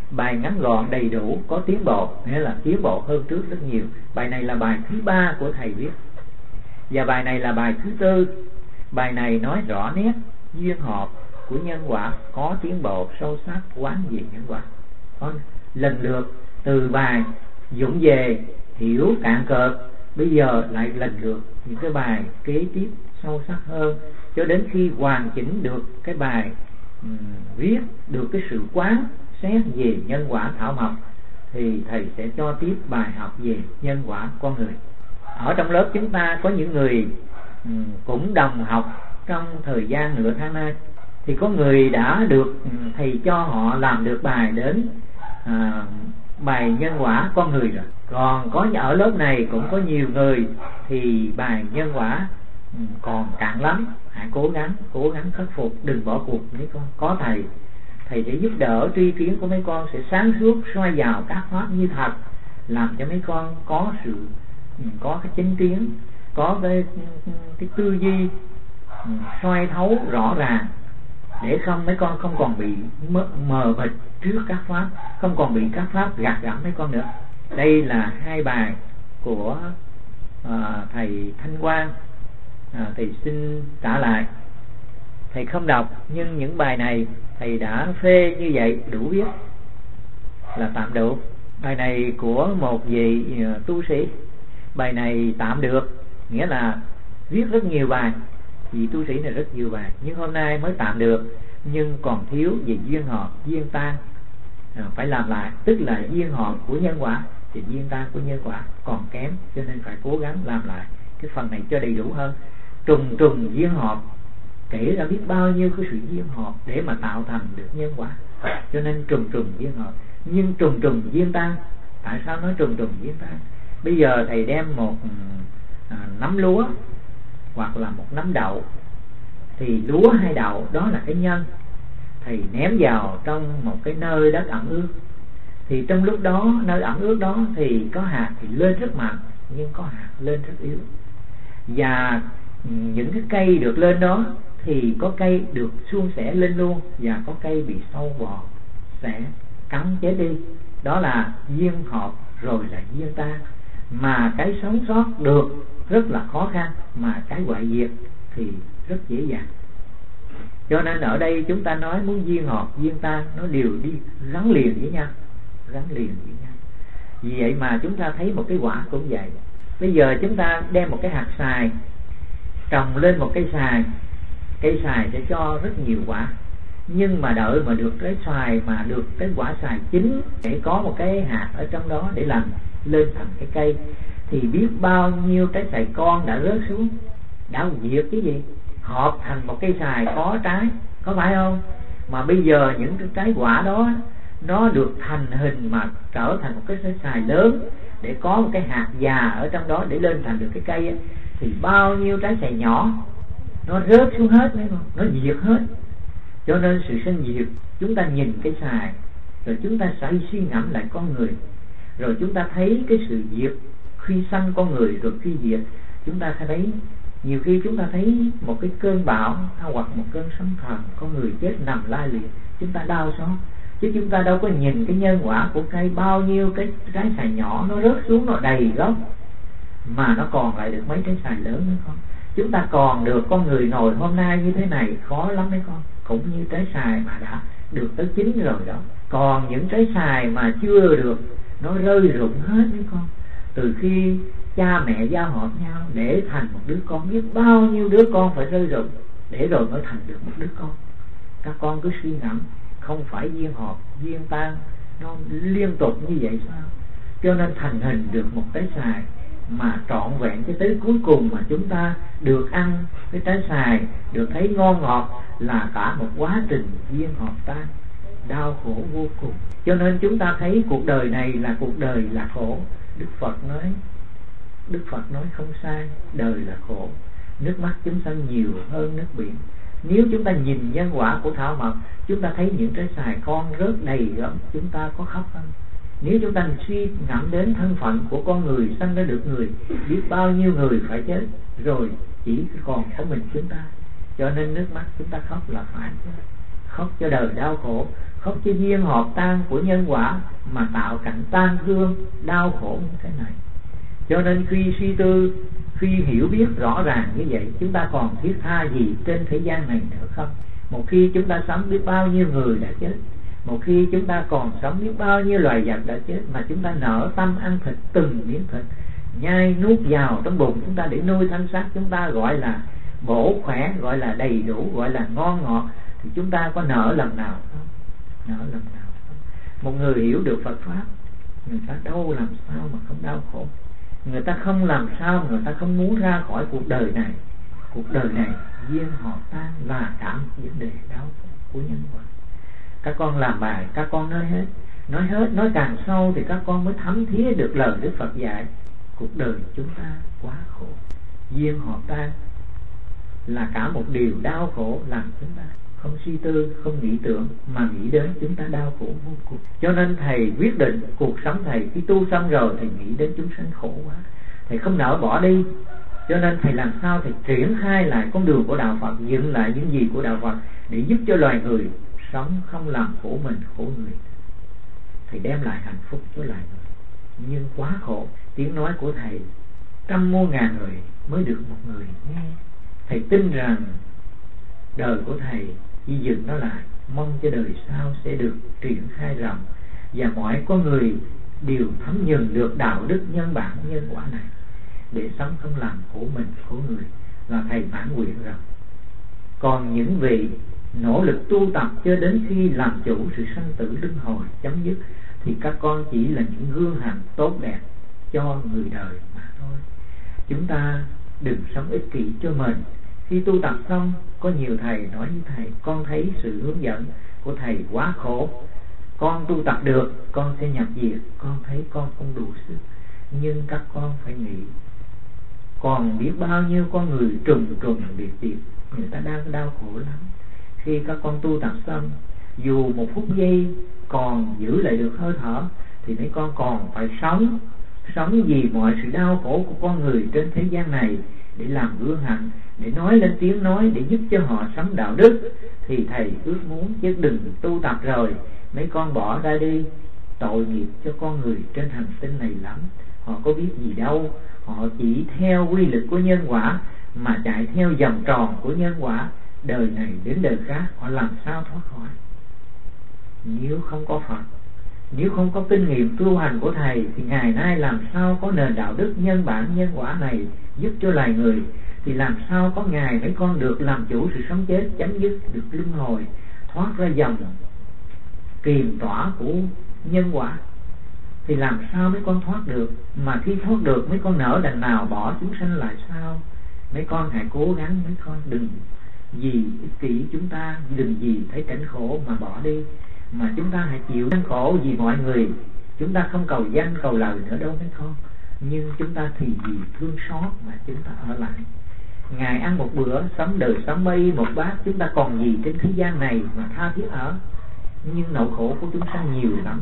Bài ngắn gọn đầy đủ, có tiến bộ, nghĩa là tiến bộ hơn trước rất nhiều. Bài này là bài thứ 3 của thầy viết, và bài này là bài thứ 4. Bài này nói rõ nét duyên hợp của nhân quả, có tiến bộ sâu sắc quán diệt nhân quả. Lần lượt từ bài Dũng về hiểu cạn cợt, bây giờ lại lần lượt những cái bài kế tiếp sâu sắc hơn, cho đến khi hoàn chỉnh được cái bài viết được cái sự quán xét về nhân quả thảo mộc, thì thầy sẽ cho tiếp bài học về nhân quả con người. Ở trong lớp chúng ta có những người cũng đồng học trong thời gian nửa tháng nay, thì có người đã được thầy cho họ làm được bài đến bài nhân quả con người rồi. Còn có ở lớp này cũng có nhiều người thì bài nhân quả còn cạn lắm. Hãy cố gắng khắc phục, đừng bỏ cuộc mấy con. Có thầy sẽ giúp đỡ, tri kiến của mấy con sẽ sáng suốt soi vào các pháp như thật, làm cho mấy con có cái chánh kiến, có cái tư duy soi thấu rõ ràng, để không mấy con không còn bị mờ mịt trước các pháp, không còn bị các pháp gạt gẫm mấy con nữa. Đây là 2 bài của thầy Thanh Quang, thầy xin trả lại. Thầy không đọc, nhưng những bài này thầy đã phê như vậy đủ viết là tạm đủ. Bài này của một vị tu sĩ, bài này tạm được, nghĩa là viết rất nhiều bài, vị tu sĩ này rất nhiều bài, nhưng hôm nay mới tạm được, nhưng còn thiếu về duyên hợp duyên tan, phải làm lại. Tức là duyên hợp của nhân quả thì duyên tan của nhân quả còn kém, cho nên phải cố gắng làm lại cái phần này cho đầy đủ hơn. Trùng duyên hợp, kể ra biết bao nhiêu cái sự duyên hợp để mà tạo thành được nhân quả, cho nên trùng duyên hợp. Nhưng trùng duyên tan, tại sao nói trùng duyên tan? Bây giờ thầy đem một nắm lúa hoặc là một nắm đậu, thì lúa hay đậu đó là cái nhân, thầy ném vào trong một cái nơi đất ẩm ướt, thì trong lúc đó nơi ẩm ướt đó thì có hạt thì lên rất mạnh, nhưng có hạt lên rất yếu. Và những cái cây được lên đó thì có cây được suôn sẻ lên luôn, và có cây bị sâu bọ sẽ cắn chết đi. Đó là duyên hợp rồi là duyên tan. Mà cái sống sót được rất là khó khăn, mà cái hoại diệt thì rất dễ dàng. Cho nên ở đây chúng ta nói muốn duyên hợp duyên tan, nó đều đi gắn liền với nhau. Vì vậy mà chúng ta thấy một cái quả cũng vậy. Bây giờ chúng ta đem một cái hạt xoài trồng lên một cây xoài sẽ cho rất nhiều quả, nhưng mà đợi mà được cái xoài, mà được cái quả xoài chín, để có một cái hạt ở trong đó để làm lên thành cái cây, thì biết bao nhiêu trái xoài con đã rớt xuống, đã diệt cái gì, hợp thành một cây xoài có trái, có phải không? Mà bây giờ những cái trái quả đó nó được thành hình mà trở thành một cái trái xoài lớn, để có một cái hạt già ở trong đó để lên thành được cái cây ấy, thì bao nhiêu trái xoài nhỏ nó rớt xuống hết đấy không? Nó diệt hết. Cho nên sự sinh diệt, chúng ta nhìn cái xoài rồi chúng ta sẽ suy ngẫm lại con người, rồi chúng ta thấy cái sự diệt khi sanh con người, rồi khi diệt chúng ta thấy nhiều khi chúng ta thấy một cái cơn bão hoặc một cơn sóng thần, con người chết nằm la liệt, chúng ta đau xót, chứ chúng ta đâu có nhìn cái nhân quả của cây. Bao nhiêu cái trái xoài nhỏ nó rớt xuống, nó đầy gốc, mà nó còn lại được mấy trái xoài lớn nữa không? Chúng ta còn được con người ngồi hôm nay như thế này khó lắm đấy con, cũng như trái xoài mà đã được tới chín rồi đó. Còn những trái xoài mà chưa được, nó rơi rụng hết đấy con. Từ khi cha mẹ giao hợp nhau để thành một đứa con, biết bao nhiêu đứa con phải rơi rụng để rồi mới thành được một đứa con. Các con cứ suy ngẫm, không phải duyên hợp duyên tan nó liên tục như vậy sao? Cho nên thành hình được một trái xoài mà trọn vẹn cái tới cuối cùng mà chúng ta được ăn cái trái xoài, được thấy ngon ngọt, là cả một quá trình duyên hợp tan, đau khổ vô cùng. Cho nên chúng ta thấy cuộc đời này là cuộc đời là khổ. Đức Phật nói không sai, đời là khổ, nước mắt chúng sanh nhiều hơn nước biển. Nếu chúng ta nhìn nhân quả của thảo mộc, chúng ta thấy những trái xoài con rớt đầy gẫm, chúng ta có khóc không? Nếu chúng ta suy ngẫm đến thân phận của con người sanh ra được người, biết bao nhiêu người phải chết, rồi chỉ còn có mình chúng ta. Cho nên nước mắt chúng ta khóc là phải, khóc cho đời đau khổ, không cho duyên hợp tan của nhân quả mà tạo cảnh tan thương đau khổ như thế này. Cho nên khi suy tư, khi hiểu biết rõ ràng như vậy, chúng ta còn thiết tha gì trên thế gian này nữa không? Một khi chúng ta sống biết bao nhiêu người đã chết, một khi chúng ta còn sống biết bao nhiêu loài vật đã chết, mà chúng ta nở tâm ăn thịt từng miếng thịt, nhai nuốt vào trong bụng chúng ta để nuôi thân xác chúng ta, gọi là bổ khỏe, gọi là đầy đủ, gọi là ngon ngọt, thì chúng ta có nở lần nào không? Nở lần nào không? Một người hiểu được Phật pháp, người ta đâu làm sao mà không đau khổ. Người ta không làm sao người ta không muốn ra khỏi cuộc đời này. Cuộc đời này duyên họ tan là cả một vấn đề đau khổ của nhân quả. Các con làm bài, các con nói hết, nói càng sâu thì các con mới thấm thía được lời Đức Phật dạy. Cuộc đời chúng ta quá khổ, duyên họ tan là cả một điều đau khổ, làm chúng ta không suy tư, không nghĩ tưởng mà nghĩ đến chúng ta đau khổ vô cùng. Cho nên thầy quyết định cuộc sống thầy khi tu xong rồi thầy nghĩ đến chúng sanh khổ quá, thầy không nỡ bỏ đi. Cho nên thầy làm sao thầy triển khai lại con đường của đạo Phật, dựng lại những gì của đạo Phật để giúp cho loài người sống không làm khổ mình khổ người. Thầy đem lại hạnh phúc cho loài người, nhưng quá khổ. Tiếng nói của thầy trăm muôn ngàn người mới được một người nghe. Thầy tin rằng đời của thầy chỉ dừng nó lại, mong cho đời sau sẽ được triển khai rộng, và mọi con người đều thấm nhuần được đạo đức nhân bản nhân quả này để sống không làm khổ mình khổ người. Và thầy mãn nguyện rằng còn những vị nỗ lực tu tập cho đến khi làm chủ sự sanh tử luân hồi chấm dứt thì các con chỉ là những gương hạnh tốt đẹp cho người đời mà thôi. Chúng ta đừng sống ích kỷ cho mình. Khi tu tập xong, có nhiều thầy nói với thầy, con thấy sự hướng dẫn của thầy quá khổ, con tu tập được, con sẽ nhập diệt, con thấy con không đủ sức. Nhưng các con phải nghĩ, còn biết bao nhiêu con người trùng biệt, người ta đang đau khổ lắm. Khi các con tu tập xong, dù một phút giây còn giữ lại được hơi thở, thì mấy con còn phải sống vì mọi sự đau khổ của con người trên thế gian này, để làm gương hạnh, để nói lên tiếng nói, để giúp cho họ sống đạo đức. Thì thầy ước muốn, chứ đừng tu tập rồi mấy con bỏ ra đi, tội nghiệp cho con người trên hành tinh này lắm. Họ có biết gì đâu, họ chỉ theo quy luật của nhân quả mà chạy theo vòng tròn của nhân quả, đời này đến đời khác họ làm sao thoát khỏi. Nếu không có Phật, nếu không có kinh nghiệm tu hành của thầy, thì ngày nay làm sao có nền đạo đức nhân bản nhân quả này giúp cho loài người, thì làm sao có ngày mấy con được làm chủ sự sống chết, chấm dứt được luân hồi, thoát ra dòng kiềm tỏa của nhân quả. Thì làm sao mấy con thoát được? Mà khi thoát được mấy con nỡ đành nào bỏ chúng sanh lại sao? Mấy con hãy cố gắng, mấy con đừng vì ích kỷ, chúng ta đừng vì thấy cảnh khổ mà bỏ đi, mà chúng ta hãy chịu gian khổ vì mọi người. Chúng ta không cầu danh cầu lời nữa đâu mấy con, nhưng chúng ta thì vì thương xót mà chúng ta ở lại. Ngày ăn một bữa, sống đời sống mây một bát, chúng ta còn gì trên thế gian này mà tha thiết ở. Nhưng nỗi khổ của chúng ta nhiều lắm.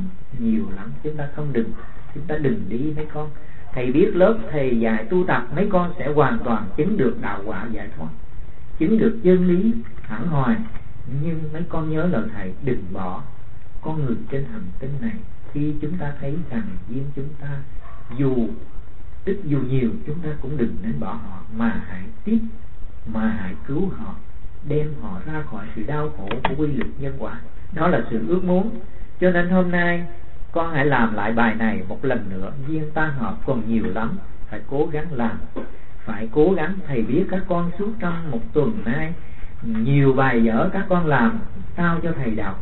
Chúng ta đừng đi mấy con. Thầy biết lớp thầy dạy tu tập, mấy con sẽ hoàn toàn chứng được đạo quả giải thoát, chứng được chân lý hẳn hoài. Nhưng mấy con nhớ lời thầy, đừng bỏ con người trên hành tinh này. Khi chúng ta thấy rằng duyên chúng ta dù ít dù nhiều, chúng ta cũng đừng nên bỏ họ, mà hãy cứu họ, đem họ ra khỏi sự đau khổ của quy luật nhân quả. Đó là sự ước muốn. Cho nên hôm nay con hãy làm lại bài này một lần nữa. Duyên tan hợp còn nhiều lắm, phải cố gắng làm, phải cố gắng. Thầy biết các con suốt trong một tuần nay nhiều bài vở các con làm, trao cho thầy đọc.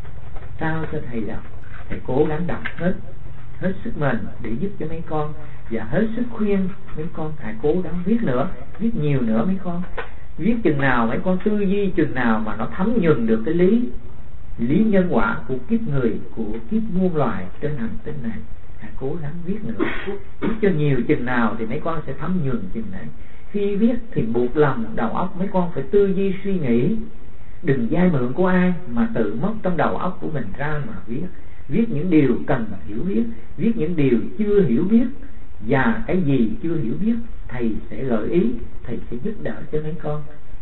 Thầy cố gắng đọc hết sức mình để giúp cho mấy con, và hết sức khuyên mấy con hãy cố gắng viết nữa, viết nhiều nữa mấy con. Viết chừng nào mấy con tư duy chừng nào mà nó thấm nhuần được cái lý nhân quả của kiếp người, của kiếp muôn loài trên hành tinh này, hãy cố gắng viết nữa. Viết cho nhiều chừng nào thì mấy con sẽ thấm nhuần chừng đấy. Khi viết thì buộc lòng đầu óc mấy con phải tư duy suy nghĩ, đừng vay mượn của ai mà tự móc trong đầu óc của mình ra mà viết. Viết những điều cần hiểu biết, viết những điều chưa hiểu biết, và cái gì chưa hiểu biết thầy sẽ gợi ý, thầy sẽ giúp đỡ cho mấy con.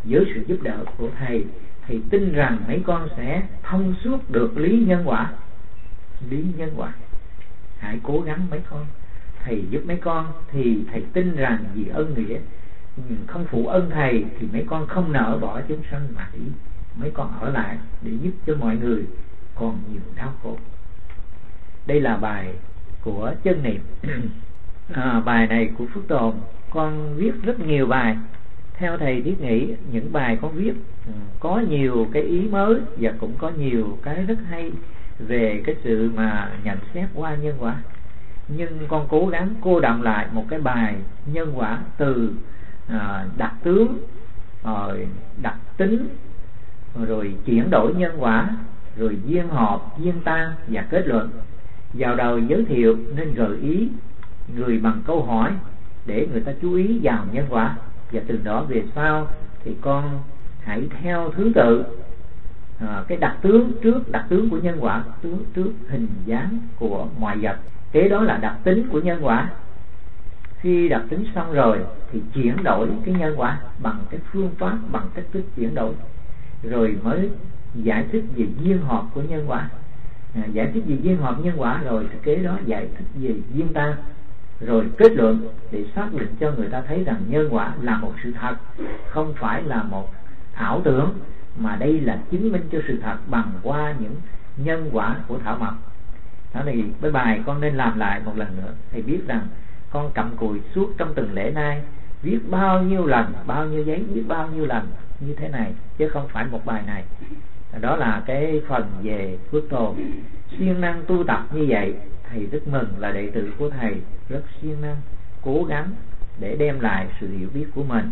với sự giúp đỡ của thầy tin rằng mấy con sẽ thông suốt được lý nhân quả. Lý nhân quả, hãy cố gắng mấy con, thầy giúp mấy con, thì thầy tin rằng vì ân nghĩa, không phụ ơn thầy thì mấy con không nỡ bỏ chúng sanh, mà để mấy con ở lại để giúp cho mọi người còn nhiều đau khổ. Đây là bài của Chân Niệm. Bài này của Phước Tồn con viết rất nhiều bài. Theo thầy thiết nghĩ những bài con viết có nhiều cái ý mới và cũng có nhiều cái rất hay về cái sự mà nhận xét qua nhân quả. Nhưng con cố gắng cô đọng lại một cái bài nhân quả từ đặc tướng, rồi đặc tính, rồi chuyển đổi nhân quả, rồi duyên hợp, duyên tan và kết luận. Vào đầu giới thiệu nên gợi ý người bằng câu hỏi để người ta chú ý vào nhân quả, và từ đó về sau thì con hãy theo thứ tự cái đặc tướng trước, đặc tướng của nhân quả trước hình dáng của mọi vật, kế đó là đặc tính của nhân quả. Khi đặc tính xong rồi thì chuyển đổi cái nhân quả bằng cái phương pháp, bằng cách thức chuyển đổi, rồi mới giải thích về duyên hợp của nhân quả. Giải thích về duyên hợp nhân quả rồi thì kế đó giải thích về duyên tan, rồi kết luận để xác định cho người ta thấy rằng nhân quả là một sự thật, không phải là một ảo tưởng, mà đây là chứng minh cho sự thật bằng qua những nhân quả của thảo mộc. Đó thì cái bài con nên làm lại một lần nữa. Thầy biết rằng con cặm cụi suốt trong từng lễ nay, viết bao nhiêu lần, bao nhiêu giấy, viết bao nhiêu lần như thế này, chứ không phải một bài này. Đó là cái phần về Phước Tồn. Siêng năng tu tập như vậy, thầy rất mừng là đệ tử của thầy rất siêng năng, cố gắng để đem lại sự hiểu biết của mình.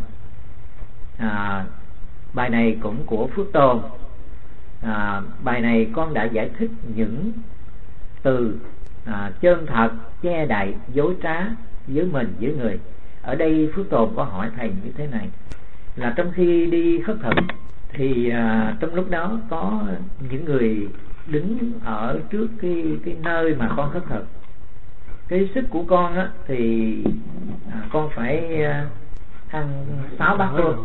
Bài này cũng của Phước Tồn. Bài này con đã giải thích những từ chân thật, che đậy, dối trá với mình, với người. Ở đây Phước Tồn có hỏi thầy như thế này, là trong khi đi khất thực thì trong lúc đó có những người đứng ở trước cái nơi mà con khất thực. Cái sức của con á, thì con phải ăn 6 bát cơm,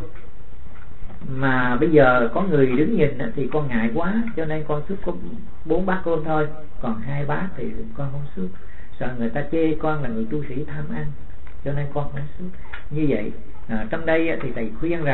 mà bây giờ có người đứng nhìn á, thì con ngại quá, cho nên con sức có 4 bát cơm thôi, còn 2 bát thì con không sức, sợ người ta chê con là người tu sĩ tham ăn, cho nên con không sức. Như vậy trong đây thì thầy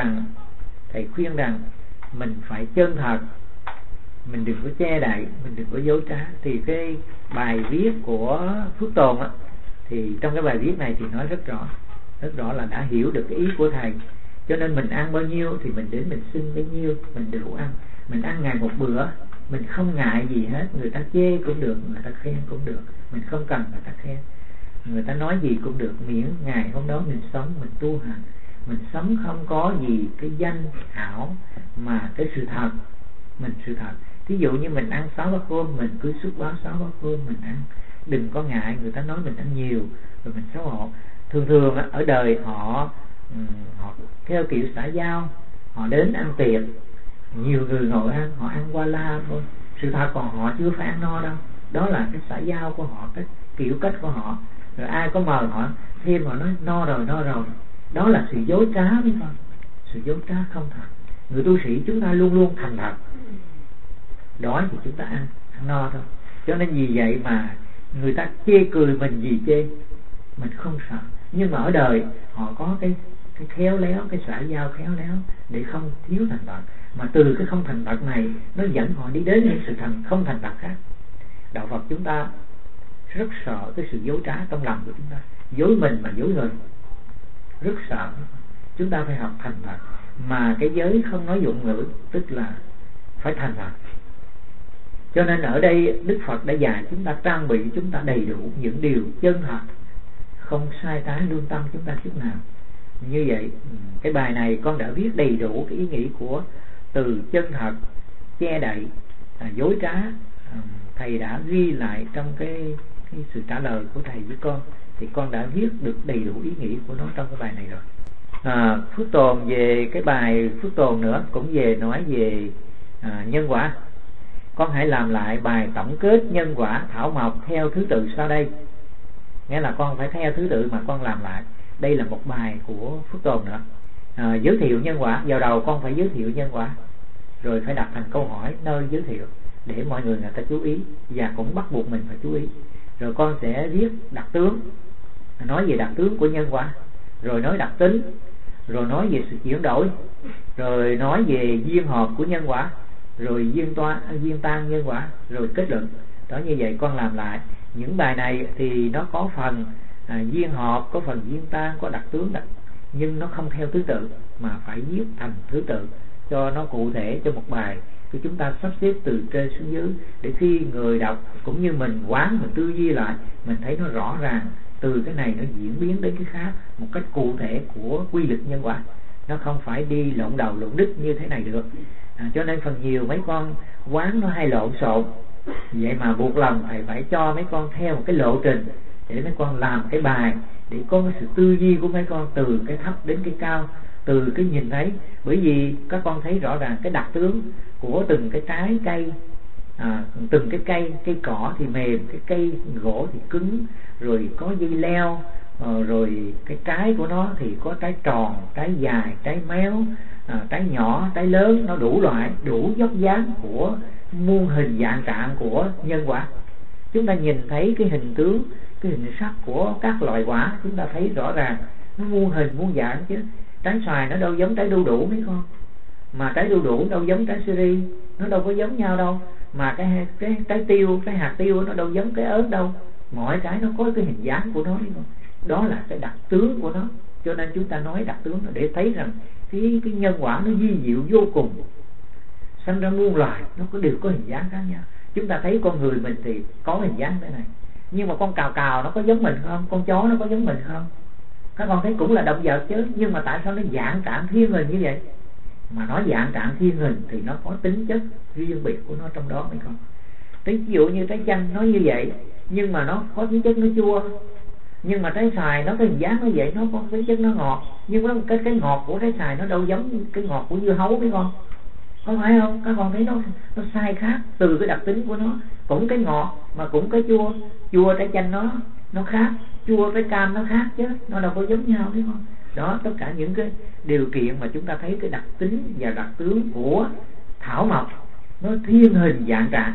khuyên rằng mình phải chân thật, mình đừng có che đậy, mình đừng có dối trá. Thì cái bài viết của Phước Tồn á, thì trong cái bài viết này thì nói rất rõ là đã hiểu được cái ý của thầy. Cho nên mình ăn bao nhiêu thì mình đến mình xin bấy nhiêu, mình đủ ăn. Mình ăn ngày một bữa, mình không ngại gì hết. Người ta chê cũng được, người ta khen cũng được, mình không cần người ta khen. Người ta nói gì cũng được, miễn ngày hôm đó mình sống, mình tu hành, mình sống không có gì cái danh ảo, mà cái sự thật. Mình sự thật. Ví dụ như mình ăn 6 bát cơm, mình cứ xuất báo 6 bát cơm mình ăn, đừng có ngại người ta nói mình ăn nhiều rồi mình xấu hổ. Thường ở đời họ theo kiểu xã giao, họ đến ăn tiệc, nhiều người ngồi ăn, họ ăn qua la thôi, sự thật còn họ chưa phải ăn no đâu. Đó là cái xã giao của họ, cái kiểu cách của họ. Rồi ai có mời họ thêm, họ nói no rồi. Đó là sự dối trá, biết không? Sự dối trá không thật. Người tu sĩ chúng ta luôn luôn thành thật. Đói thì chúng ta ăn no thôi. Cho nên vì vậy mà người ta chê cười mình gì chê, mình không sợ. Nhưng mà ở đời họ có cái khéo léo, cái xã giao khéo léo để không thiếu thành thật. Mà từ cái không thành thật này nó dẫn họ đi đến những sự không thành thật khác. Đạo Phật chúng ta rất sợ cái sự dối trá trong lòng của chúng ta, dối mình mà dối người, rất sợ. Chúng ta phải học thành thật. Mà cái giới không nói dụng ngữ, tức là phải thành thật. Cho nên ở đây Đức Phật đã dạy chúng ta, trang bị chúng ta đầy đủ những điều chân thật, không sai trái lương tâm chúng ta chút nào. Như vậy cái bài này con đã viết đầy đủ cái ý nghĩa của từ chân thật, che đậy, dối trá. Thầy đã ghi lại trong cái sự trả lời của thầy với con, thì con đã viết được đầy đủ ý nghĩa của nó trong cái bài này rồi. Phước Tồn về cái bài Phước Tồn nữa cũng về nói về nhân quả. Con hãy làm lại bài tổng kết nhân quả thảo mộc theo thứ tự sau đây. Nghĩa là con phải theo thứ tự mà con làm lại. Đây là một bài của Phước Tồn nữa. giới thiệu nhân quả. Vào đầu con phải giới thiệu nhân quả, rồi phải đặt thành câu hỏi nơi giới thiệu để mọi người ta chú ý, và cũng bắt buộc mình phải chú ý. Rồi con sẽ viết đặc tướng, nói về đặc tướng của nhân quả, rồi nói đặc tính, rồi nói về sự chuyển đổi, rồi nói về duyên hợp của nhân quả, rồi duyên tan nhân quả, rồi kết luận. Đó, như vậy con làm lại những bài này thì nó có phần duyên hợp, có phần duyên tan, có đặc tướng nhưng nó không theo thứ tự, mà phải viết thành thứ tự cho nó cụ thể cho một bài. Thì chúng ta sắp xếp từ trên xuống dưới, để khi người đọc cũng như mình quán, mình tư duy lại, mình thấy nó rõ ràng, từ cái này nó diễn biến đến cái khác một cách cụ thể của quy luật nhân quả. Nó không phải đi lộn đầu lộn đít như thế này được. Cho nên phần nhiều mấy con quán nó hay lộn xộn. Vậy mà buộc lòng thầy phải cho mấy con theo một cái lộ trình để mấy con làm cái bài, để có cái sự tư duy của mấy con từ cái thấp đến cái cao, từ cái nhìn thấy. Bởi vì các con thấy rõ ràng cái đặc tướng của từng cái trái cây, từng cái cây cỏ thì mềm, cái cây gỗ thì cứng, rồi có dây leo, rồi cái trái của nó thì có trái tròn, trái dài, trái méo, trái nhỏ, trái lớn, nó đủ loại, đủ dốc dáng của muôn hình dạng trạng của nhân quả. Chúng ta nhìn thấy cái hình tướng, cái hình sắc của các loài quả, chúng ta thấy rõ ràng nó muôn hình muôn dạng chứ. Trái xoài nó đâu giống trái đu đủ mấy con, mà trái đu đủ đâu giống trái siri, nó đâu có giống nhau đâu. Mà cái trái tiêu, cái hạt tiêu nó đâu giống cái ớt đâu. Mỗi cái nó có cái hình dáng của nó. Đó là cái đặc tướng của nó. Cho nên chúng ta nói đặc tướng để thấy rằng cái nhân quả nó vi diệu vô cùng. Sanh ra muôn loài nó đều có hình dáng khác nhau. Chúng ta thấy con người mình thì có hình dáng thế này, nhưng mà con cào nó có giống mình không? Con chó nó có giống mình không? Các con thấy cũng là động vật chứ, nhưng mà tại sao nó dạng trạng thiên hình như vậy? Mà nói dạng trạng thiên hình thì nó có tính chất riêng biệt của nó trong đó mấy con. Ví dụ như trái chanh nó như vậy, nhưng mà nó có tính chất nó chua. Nhưng mà trái xoài nó có hình dáng như vậy, nó có tính chất nó ngọt. Nhưng mà cái ngọt của trái xoài nó đâu giống cái ngọt của dưa hấu mấy con, có phải không? Các con thấy nó sai khác từ cái đặc tính của nó. Cũng cái ngọt mà cũng cái chua. Chua trái chanh nó khác, chua trái cam nó khác chứ, nó đâu có giống nhau đấy con. Đó, tất cả những cái điều kiện mà chúng ta thấy cái đặc tính và đặc tướng của thảo mộc nó thiên hình dạng trạng.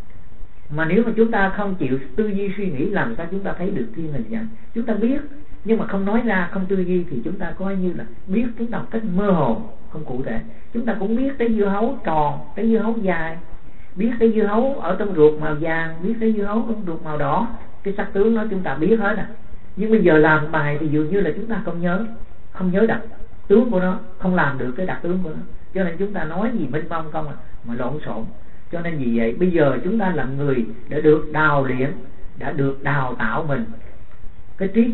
Mà nếu mà chúng ta không chịu tư duy suy nghĩ, làm sao chúng ta thấy được thiên hình dạng? Chúng ta biết nhưng mà không nói ra, không tư duy thì chúng ta coi như là biết chúng ta một cách mơ hồ, không cụ thể. Chúng ta cũng biết cái dưa hấu tròn, cái dưa hấu dài, biết cái dưa hấu ở trong ruột màu vàng, biết cái dưa hấu trong ruột màu đỏ, cái sắc tướng đó chúng ta biết hết à. Nhưng bây giờ làm bài thì dường như là chúng ta không nhớ đặc tướng của nó, không làm được cái đặc tướng của nó. Cho nên chúng ta nói gì mênh mông không mà lộn xộn. Cho nên vì vậy bây giờ chúng ta làm người đã được đào luyện, đã được đào tạo mình cái trí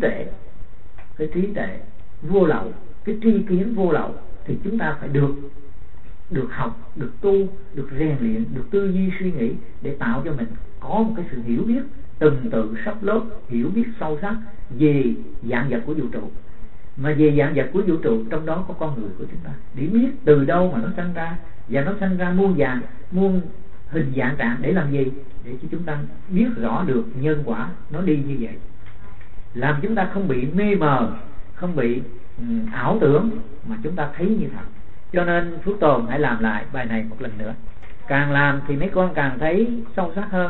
tuệ vô lậu, cái tri kiến vô lậu, thì chúng ta phải được học, được tu, được rèn luyện, được tư duy suy nghĩ để tạo cho mình có một cái sự hiểu biết từng tự sắp lớp, hiểu biết sâu sắc về dạng vật của vũ trụ. Mà về dạng vật của vũ trụ trong đó có con người của chúng ta, để biết từ đâu mà nó sanh ra, và nó sanh ra muôn hình dạng trạng để làm gì? Để cho chúng ta biết rõ được nhân quả nó đi như vậy, làm chúng ta không bị mê mờ, không bị ảo tưởng, mà chúng ta thấy như thật. Cho nên Phước Tồn hãy làm lại bài này một lần nữa. Càng làm thì mấy con càng thấy sâu sắc hơn.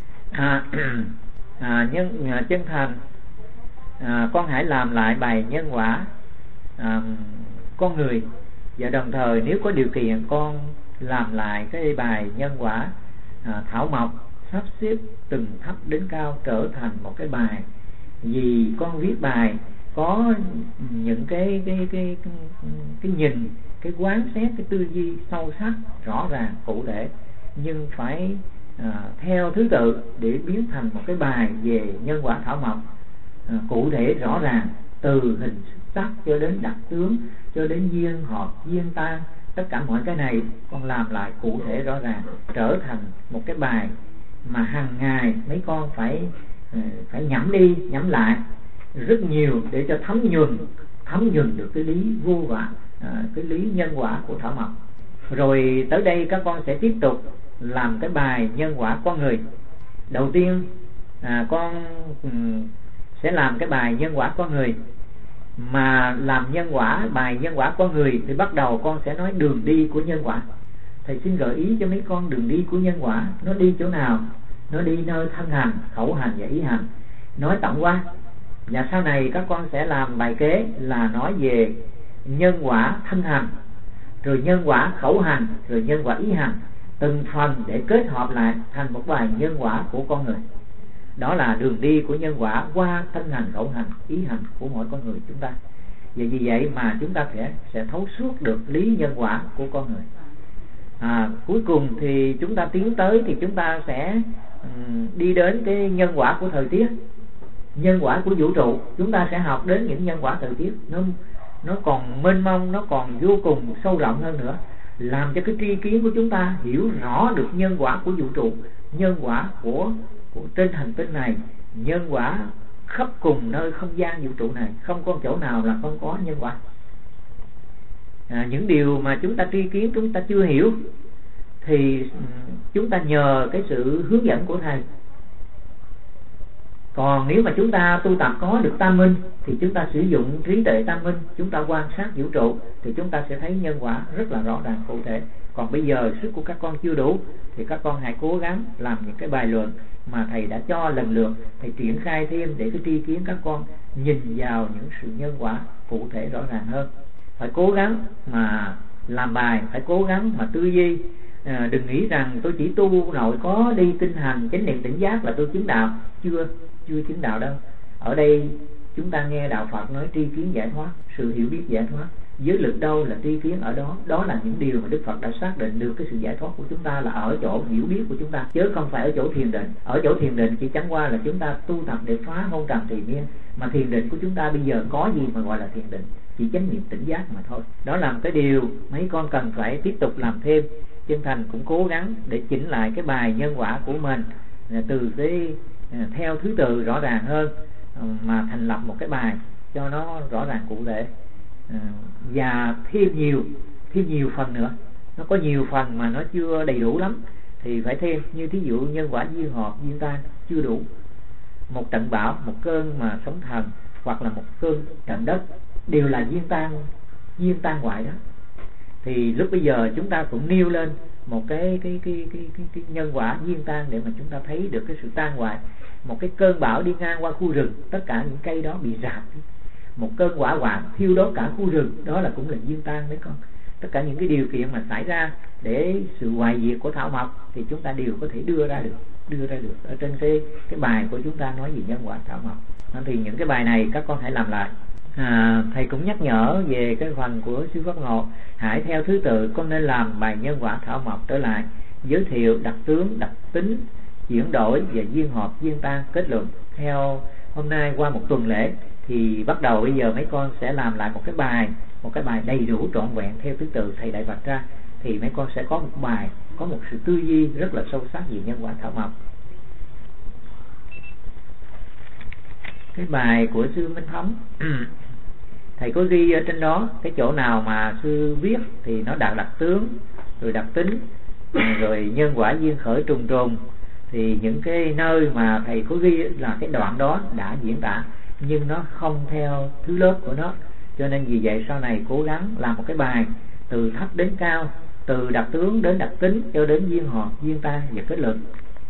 Chân thành, con hãy làm lại bài nhân quả con người, và đồng thời nếu có điều kiện con làm lại cái bài nhân quả thảo mộc, sắp xếp từng thấp đến cao trở thành một cái bài. Vì con viết bài có những cái nhìn, cái quán xét, cái tư duy sâu sắc, rõ ràng, cụ thể, nhưng phải theo thứ tự để biến thành một cái bài về nhân quả thảo mộc cụ thể rõ ràng, từ hình sắc cho đến đặc tướng, cho đến duyên hợp, duyên tan, tất cả mọi cái này con làm lại cụ thể rõ ràng, trở thành một cái bài mà hàng ngày mấy con phải nhẩm đi nhẩm lại rất nhiều để cho thấm nhuần được cái lý vô vọng, cái lý nhân quả của thảo mộc. Rồi tới đây các con sẽ tiếp tục làm cái bài nhân quả con người. Đầu tiên con sẽ làm cái bài nhân quả con người. mà làm nhân quả, bài nhân quả con người, thì bắt đầu con sẽ nói đường đi của nhân quả. Thầy xin gợi ý cho mấy con đường đi của nhân quả nó đi chỗ nào. Nó đi nơi thân hành, khẩu hành và ý hành, nói tổng quan. Và sau này các con sẽ làm bài kế là nói về nhân quả thân hành, rồi nhân quả khẩu hành, rồi nhân quả ý hành, từng phần để kết hợp lại thành một bài nhân quả của con người. Đó là đường đi của nhân quả qua thân hành, khẩu hành, ý hành của mỗi con người chúng ta. Và vì vậy mà chúng ta sẽ thấu suốt được lý nhân quả của con người. Cuối cùng thì chúng ta tiến tới thì chúng ta sẽ đi đến cái nhân quả của thời tiết, nhân quả của vũ trụ. Chúng ta sẽ học đến những nhân quả thời tiết nó còn mênh mông, nó còn vô cùng sâu rộng hơn nữa, làm cho cái tri kiến của chúng ta hiểu rõ được nhân quả của vũ trụ, nhân quả của trên hành tinh này, nhân quả khắp cùng nơi không gian vũ trụ này, không có chỗ nào là không có nhân quả. Những điều mà chúng ta tri kiến chúng ta chưa hiểu thì chúng ta nhờ cái sự hướng dẫn của thầy. Còn nếu mà chúng ta tu tập có được tam minh thì chúng ta sử dụng trí tuệ tam minh, chúng ta quan sát vũ trụ thì chúng ta sẽ thấy nhân quả rất là rõ ràng cụ thể. Còn bây giờ sức của các con chưa đủ thì các con hãy cố gắng làm những cái bài luận mà thầy đã cho lần lượt, thầy triển khai thêm để cái tri kiến các con nhìn vào những sự nhân quả cụ thể rõ ràng hơn. Phải cố gắng mà làm bài, phải cố gắng mà tư duy. Đừng nghĩ rằng tôi chỉ tu nội có đi tinh hành chánh niệm tỉnh giác là tôi chứng đạo. Chưa chứng đạo đâu. Ở đây chúng ta nghe đạo Phật nói tri kiến giải thoát, sự hiểu biết giải thoát. Giới lực đâu là tri kiến ở đó. Đó là những điều mà Đức Phật đã xác định được cái sự giải thoát của chúng ta là ở chỗ hiểu biết của chúng ta, chứ không phải ở chỗ thiền định. Ở chỗ thiền định chỉ chẳng qua là chúng ta tu tập để phá hôn trầm trì miên. Mà thiền định của chúng ta bây giờ có gì mà gọi là thiền định? Chỉ chánh niệm tỉnh giác mà thôi. Đó là một cái điều mấy con cần phải tiếp tục làm thêm. Chân thành cũng cố gắng để chỉnh lại cái bài nhân quả của mình từ cái theo thứ tự rõ ràng hơn, mà thành lập một cái bài cho nó rõ ràng cụ thể, và thêm nhiều phần nữa. Nó có nhiều phần mà nó chưa đầy đủ lắm thì phải thêm, như thí dụ nhân quả duyên hợp duyên tan chưa đủ. Một trận bão, một cơn mà sóng thần hoặc là một cơn trận đất đều là duyên tan hoại đó. Thì lúc bây giờ chúng ta cũng nêu lên một cái nhân quả duyên tan để mà chúng ta thấy được cái sự tan hoại. Một cái cơn bão đi ngang qua khu rừng, tất cả những cây đó bị rạp. Một cơn hỏa hoạn thiêu đốt cả khu rừng, đó là cũng là duyên tan đấy con. Tất cả những cái điều kiện mà xảy ra để sự hoại diệt của thảo mộc thì chúng ta đều có thể đưa ra được ở trên cái bài của chúng ta nói về nhân quả thảo mộc. Thì những cái bài này các con hãy làm lại. Thầy cũng nhắc nhở về cái phần của sư Pháp Ngộ, hãy theo thứ tự con nên làm bài nhân quả thảo mộc trở lại, giới thiệu đặc tướng, đặc tính, chuyển đổi và duyên hợp duyên tan, kết luận. Theo hôm nay qua một tuần lễ thì bắt đầu bây giờ mấy con sẽ làm lại một cái bài đầy đủ trọn vẹn theo thứ tự thầy đại vạch ra, thì mấy con sẽ có một bài, có một sự tư duy rất là sâu sắc về nhân quả thảo mộc. Cái bài của sư Minh Thống thầy có ghi ở trên đó, cái chỗ nào mà sư viết thì nó đạt đặc tướng, rồi đặc tính, rồi nhân quả duyên khởi trùng trùng. Thì những cái nơi mà thầy có ghi là cái đoạn đó đã diễn tả, nhưng nó không theo thứ lớp của nó. Cho nên vì vậy sau này cố gắng làm một cái bài từ thấp đến cao, từ đặc tướng đến đặc tính cho đến duyên hợp duyên tan và kết luận.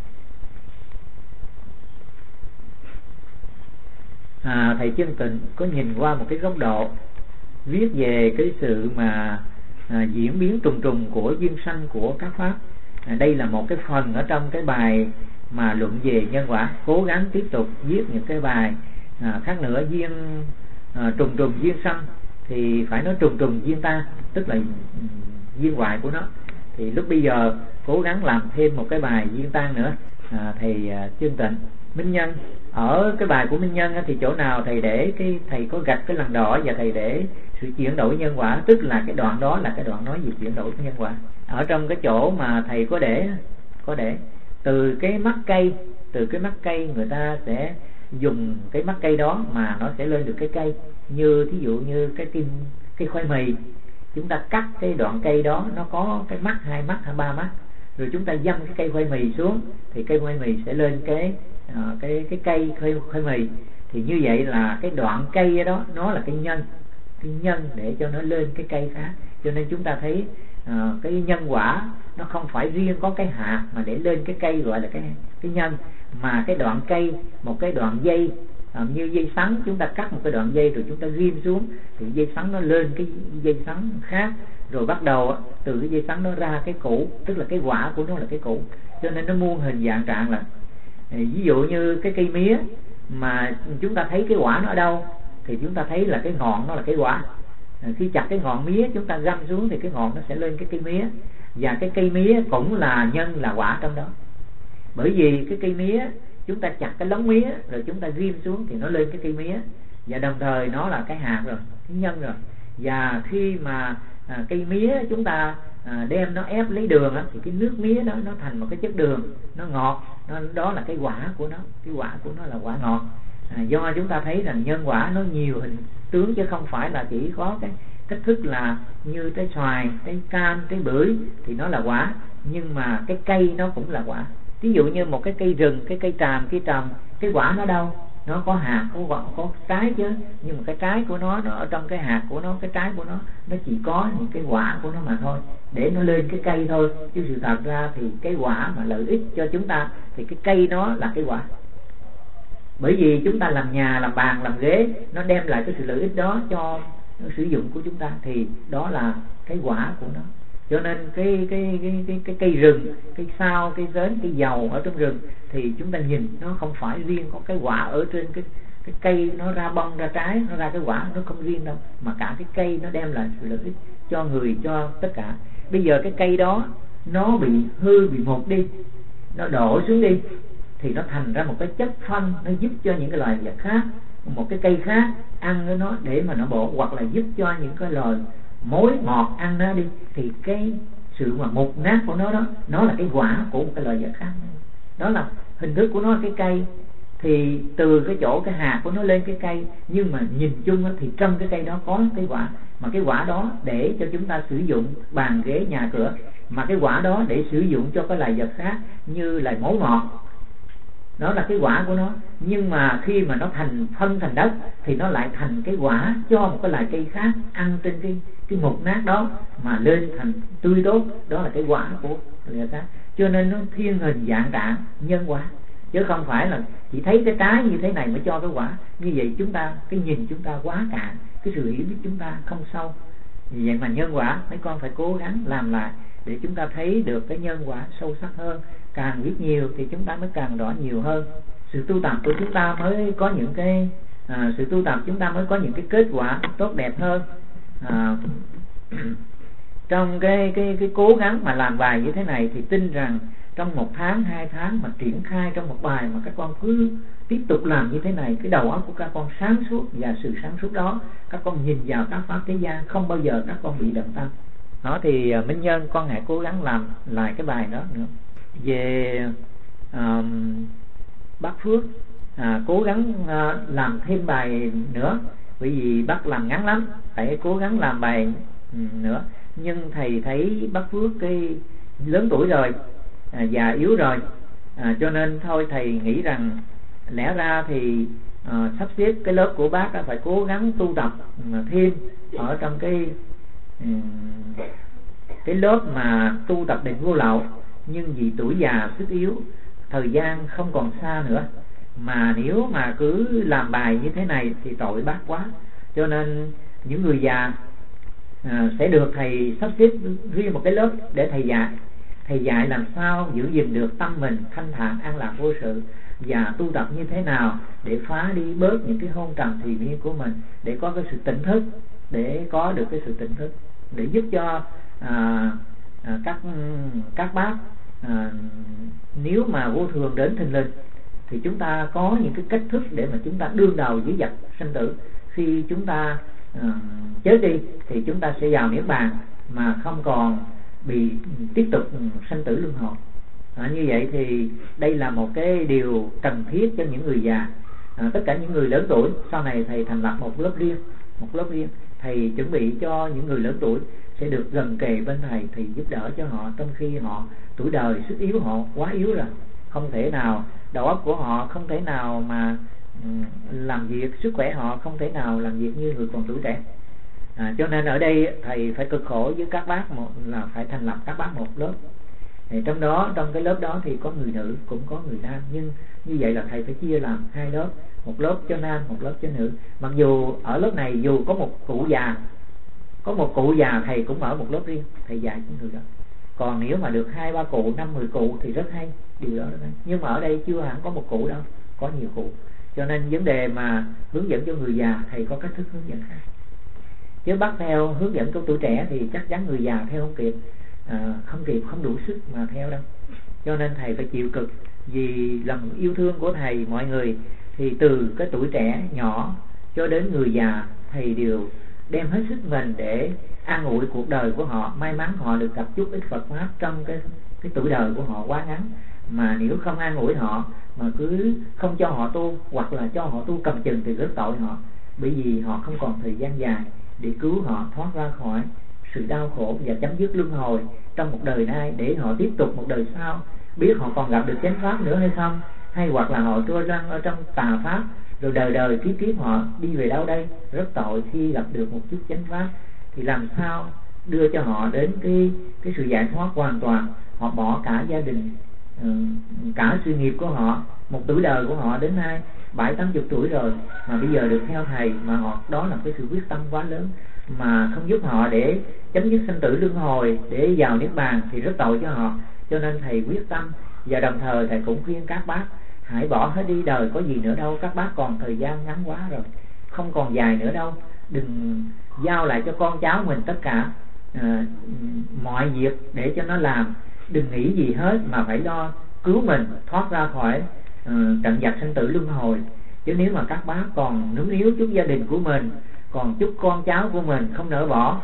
Thầy Chân Tịnh có nhìn qua một cái góc độ viết về cái sự mà diễn biến trùng trùng của duyên sanh của các pháp. Đây là một cái phần ở trong cái bài mà luận về nhân quả. Cố gắng tiếp tục viết những cái bài khác nữa. Duyên trùng trùng duyên sanh thì phải nói trùng trùng duyên tan, tức là duyên hoại của nó. Thì lúc bây giờ cố gắng làm thêm một cái bài duyên tan nữa. Thầy Chân Tịnh Minh Nhân, ở cái bài của Minh Nhân thì chỗ nào thầy để thầy có gạch cái lần đỏ và thầy để sự chuyển đổi nhân quả, tức là cái đoạn đó là cái đoạn nói về chuyển đổi nhân quả. Ở trong cái chỗ mà thầy có để từ cái mắt cây người ta sẽ dùng cái mắt cây đó mà nó sẽ lên được cái cây. Như thí dụ như cái khoai mì, chúng ta cắt cái đoạn cây đó nó có cái mắt, 2 mắt hay 3 mắt, rồi chúng ta dăm cái cây khoai mì xuống thì cây khoai mì sẽ lên cái cây khoai mì. thì như vậy là cái đoạn cây đó nó là cái nhân để cho nó lên cái cây khác. Cho nên chúng ta thấy cái nhân quả nó không phải riêng có cái hạt mà để lên cái cây gọi là cái nhân, mà cái đoạn cây, một cái đoạn dây như dây sắn, chúng ta cắt một cái đoạn dây rồi chúng ta ghim xuống thì dây sắn nó lên cái dây sắn khác, rồi bắt đầu từ cái dây sắn nó ra cái củ, tức là cái quả của nó là cái củ. Cho nên nó muôn hình dạng trạng là ví dụ như cái cây mía mà chúng ta thấy cái quả nó ở đâu thì chúng ta thấy là cái ngọn nó là cái quả. Khi chặt cái ngọn mía chúng ta găm xuống thì cái ngọn nó sẽ lên cái cây mía, và cái cây mía cũng là nhân là quả trong đó. Bởi vì cái cây mía chúng ta chặt cái lóng mía rồi chúng ta ghim xuống thì nó lên cái cây mía, và đồng thời nó là cái hạt rồi, cái nhân rồi. Và khi mà cây mía chúng ta đem nó ép lấy đường thì cái nước mía đó nó thành một cái chất đường, nó ngọt, đó là cái quả của nó, cái quả của nó là quả ngọt. Do chúng ta thấy rằng nhân quả nó nhiều hình tướng chứ không phải là chỉ có cái cách thức là như trái xoài, trái cam, trái bưởi thì nó là quả, nhưng mà cái cây nó cũng là quả. Ví dụ như một cái cây rừng, cái cây tràm, cây trồng, cái quả nó đâu? Nó có hạt, có trái chứ, nhưng mà cái trái của nó ở trong cái hạt của nó, cái trái của nó chỉ có những cái quả của nó mà thôi, để nó lên cái cây thôi. Chứ sự thật ra thì cái quả mà lợi ích cho chúng ta thì cái cây nó là cái quả. Bởi vì chúng ta làm nhà, làm bàn, làm ghế, nó đem lại cái sự lợi ích đó cho sử dụng của chúng ta, thì đó là cái quả của nó. Cho nên cái cây rừng, cây sao, cây dến, cây dầu ở trong rừng thì chúng ta nhìn nó không phải riêng có cái quả ở trên cái cây, nó ra bông, ra trái, nó ra cái quả, nó không riêng đâu, mà cả cái cây nó đem lại sự lợi ích cho người, cho tất cả. Bây giờ cái cây đó nó bị hư, bị mục đi, nó đổ xuống đi thì nó thành ra một cái chất phân, nó giúp cho những cái loài vật khác, một cái cây khác ăn với nó để mà nó bổ, hoặc là giúp cho những cái loài mối ngọt ăn nó đi, thì cái sự mà mục nát của nó đó, nó là cái quả của một cái loài vật khác. Đó là hình thức của nó là cái cây. Thì từ cái chỗ cái hạt của nó lên cái cây, nhưng mà nhìn chung thì trong cái cây đó có cái quả, mà cái quả đó để cho chúng ta sử dụng bàn ghế nhà cửa, mà cái quả đó để sử dụng cho cái loài vật khác như là mối ngọt, đó là cái quả của nó. Nhưng mà khi mà nó thành phân, thành đất thì nó lại thành cái quả cho một cái loài cây khác ăn trên cái mục nát đó mà lên thành tươi tốt, đó là cái quả của người khác. Cho nên nó thiên hình dạng trạng nhân quả, chứ không phải là chỉ thấy cái trái như thế này mới cho cái quả. Như vậy chúng ta, cái nhìn chúng ta quá cạn, cái sự hiểu biết chúng ta không sâu. Vì vậy mà nhân quả mấy con phải cố gắng làm lại để chúng ta thấy được cái nhân quả sâu sắc hơn. Càng biết nhiều thì chúng ta mới càng rõ nhiều hơn. Sự tu tập của chúng ta mới có những cái sự tu tập chúng ta mới có những cái kết quả tốt đẹp hơn. Trong cái cố gắng mà làm bài như thế này thì tin rằng trong 1 tháng, 2 tháng mà triển khai trong một bài mà các con cứ tiếp tục làm như thế này, cái đầu óc của các con sáng suốt, và sự sáng suốt đó các con nhìn vào các pháp thế gian không bao giờ các con bị động tâm. Đó thì Minh Nhân con hãy cố gắng làm lại cái bài đó nữa. Về bác Phước cố gắng làm thêm bài nữa, bởi vì bác làm ngắn lắm, phải cố gắng làm bài nữa. Nhưng thầy thấy bác Phước cái lớn tuổi rồi, già yếu rồi, cho nên thôi thầy nghĩ rằng lẽ ra thì sắp xếp cái lớp của bác phải cố gắng tu tập thêm ở trong cái lớp mà tu tập định vô lậu. Nhưng vì tuổi già sức yếu, thời gian không còn xa nữa, mà nếu mà cứ làm bài như thế này thì tội bác quá. Cho nên những người già sẽ được thầy sắp xếp riêng một cái lớp để thầy dạy. Thầy dạy làm sao giữ gìn được tâm mình thanh thản, an lạc vô sự, và tu tập như thế nào để phá đi bớt những cái hôn trầm thùy miên của mình, để có cái sự tỉnh thức, để có được cái sự tỉnh thức, để giúp cho các bác nếu mà vô thường đến thình lình thì chúng ta có những cái cách thức để mà chúng ta đương đầu với vật sinh tử. Khi chúng ta chết đi thì chúng ta sẽ vào niết bàn mà không còn bị tiếp tục sanh tử luân hồi. Như vậy thì đây là một cái điều cần thiết cho những người già. Tất cả những người lớn tuổi, sau này thầy thành lập một lớp riêng, thầy chuẩn bị cho những người lớn tuổi sẽ được gần kề bên thầy, thì giúp đỡ cho họ trong khi họ tuổi đời sức yếu, họ quá yếu rồi, không thể nào, đầu óc của họ không thể nào mà làm việc, sức khỏe họ không thể nào làm việc như người còn tuổi trẻ. Cho nên ở đây thầy phải cực khổ với các bác, một là phải thành lập các bác một lớp. Thì trong cái lớp đó thì có người nữ cũng có người nam, nhưng như vậy là thầy phải chia làm hai lớp, một lớp cho nam, một lớp cho nữ. Mặc dù ở lớp này dù có một cụ già thầy cũng ở một lớp riêng, thầy dạy những người đó. Còn nếu mà được 2-3 cụ, 5-10 cụ thì rất hay, điều đó rất hay. Nhưng mà ở đây chưa hẳn có một cụ đâu, có nhiều cụ. Cho nên vấn đề mà hướng dẫn cho người già thầy có cách thức hướng dẫn khác. Chứ bắt theo hướng dẫn của tuổi trẻ thì chắc chắn người già theo không kịp, không đủ sức mà theo đâu. Cho nên thầy phải chịu cực, vì lòng yêu thương của thầy mọi người, thì từ cái tuổi trẻ nhỏ cho đến người già thầy đều đem hết sức mình để an ủi cuộc đời của họ. May mắn họ được gặp chút ít Phật pháp trong cái tuổi đời của họ quá ngắn, mà nếu không an ủi họ mà cứ không cho họ tu, hoặc là cho họ tu cầm chừng thì rất tội họ, bởi vì họ không còn thời gian dài để cứu họ thoát ra khỏi sự đau khổ và chấm dứt luân hồi trong một đời nay, để họ tiếp tục một đời sau biết họ còn gặp được chánh pháp nữa hay không, hay hoặc là họ trôi lăn ở trong tà pháp, rồi đời đời kiếp kiếp họ đi về đâu đây. Rất tội khi gặp được một chút chánh pháp thì làm sao đưa cho họ đến cái sự giải thoát hoàn toàn. Họ bỏ cả gia đình, cả sự nghiệp của họ, một tuổi đời của họ đến nay 70-80 tuổi rồi, mà bây giờ được theo thầy mà họ, đó là cái sự quyết tâm quá lớn, mà không giúp họ để chấm dứt sinh tử luân hồi, để vào niết bàn thì rất tội cho họ. Cho nên thầy quyết tâm, và đồng thời thầy cũng khuyên các bác hãy bỏ hết đi, đời có gì nữa đâu, các bác còn thời gian ngắn quá rồi, không còn dài nữa đâu. Đừng giao lại cho con cháu mình tất cả mọi việc để cho nó làm, đừng nghĩ gì hết mà phải lo cứu mình thoát ra khỏi trận giặc sinh tử luân hồi. Chứ nếu mà các bác còn nướng níu chút gia đình của mình, còn chút con cháu của mình không nỡ bỏ,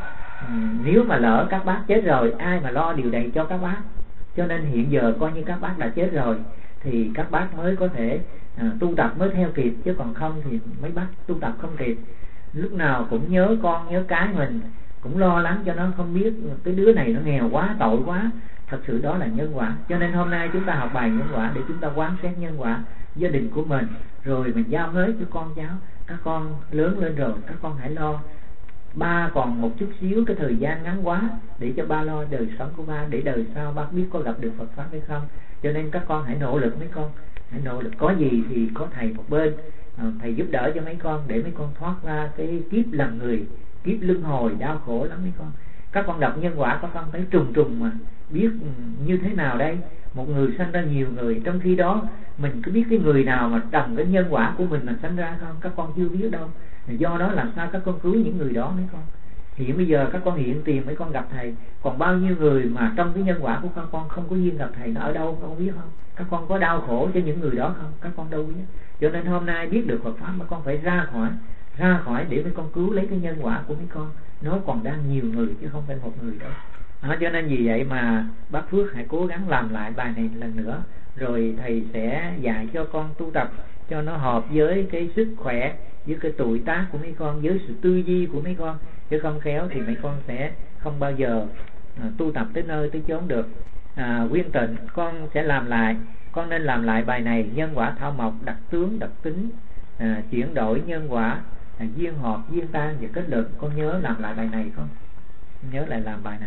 nếu mà lỡ các bác chết rồi ai mà lo điều này cho các bác. Cho nên hiện giờ coi như các bác đã chết rồi thì các bác mới có thể tu tập mới theo kịp, chứ còn không thì mấy bác tu tập không kịp. Lúc nào cũng nhớ con nhớ cái mình, cũng lo lắng cho nó, không biết cái đứa này nó nghèo quá, tội quá. Thật sự đó là nhân quả. Cho nên hôm nay chúng ta học bài nhân quả để chúng ta quán xét nhân quả gia đình của mình, rồi mình giao hết cho con cháu. Các con lớn lên rồi, các con hãy lo. Ba còn một chút xíu cái thời gian ngắn quá, để cho ba lo đời sống của ba, để đời sau ba biết có gặp được Phật pháp hay không. Cho nên các con hãy nỗ lực, mấy con hãy nỗ lực. Có gì thì có thầy một bên, thầy giúp đỡ cho mấy con, để mấy con thoát ra cái kiếp làm người, kiếp luân hồi đau khổ lắm mấy con. Các con đọc nhân quả các con thấy trùng mà biết như thế nào đây. Một người sanh ra nhiều người, trong khi đó mình cứ biết cái người nào mà đồng cái nhân quả của mình mà sanh ra không, các con chưa biết đâu. Do đó làm sao các con cứu những người đó mấy con. Hiện bây giờ các con hiện tiền mấy con gặp thầy, còn bao nhiêu người mà trong cái nhân quả của các con không có duyên gặp thầy, nó ở đâu các con biết không? Các con có đau khổ cho những người đó không? Các con đâu biết. Cho nên hôm nay biết được Phật pháp mà con phải ra khỏi để mấy con cứu lấy cái nhân quả của mấy con. Nó còn đang nhiều người chứ không phải một người đâu. Cho nên vì vậy mà bác Phước hãy cố gắng làm lại bài này lần nữa, rồi thầy sẽ dạy cho con tu tập cho nó hợp với cái sức khỏe, với cái tuổi tác của mấy con, với sự tư duy của mấy con. Chứ không khéo thì mấy con sẽ không bao giờ tu tập tới nơi tới chốn được. Quyên Tịnh, con sẽ làm lại, con nên làm lại bài này: nhân quả thao mộc, đặc tướng đặc tính, chuyển đổi nhân quả, duyên hợp duyên tan và kết luận. Con nhớ làm lại bài này không? Nhớ lại làm bài này.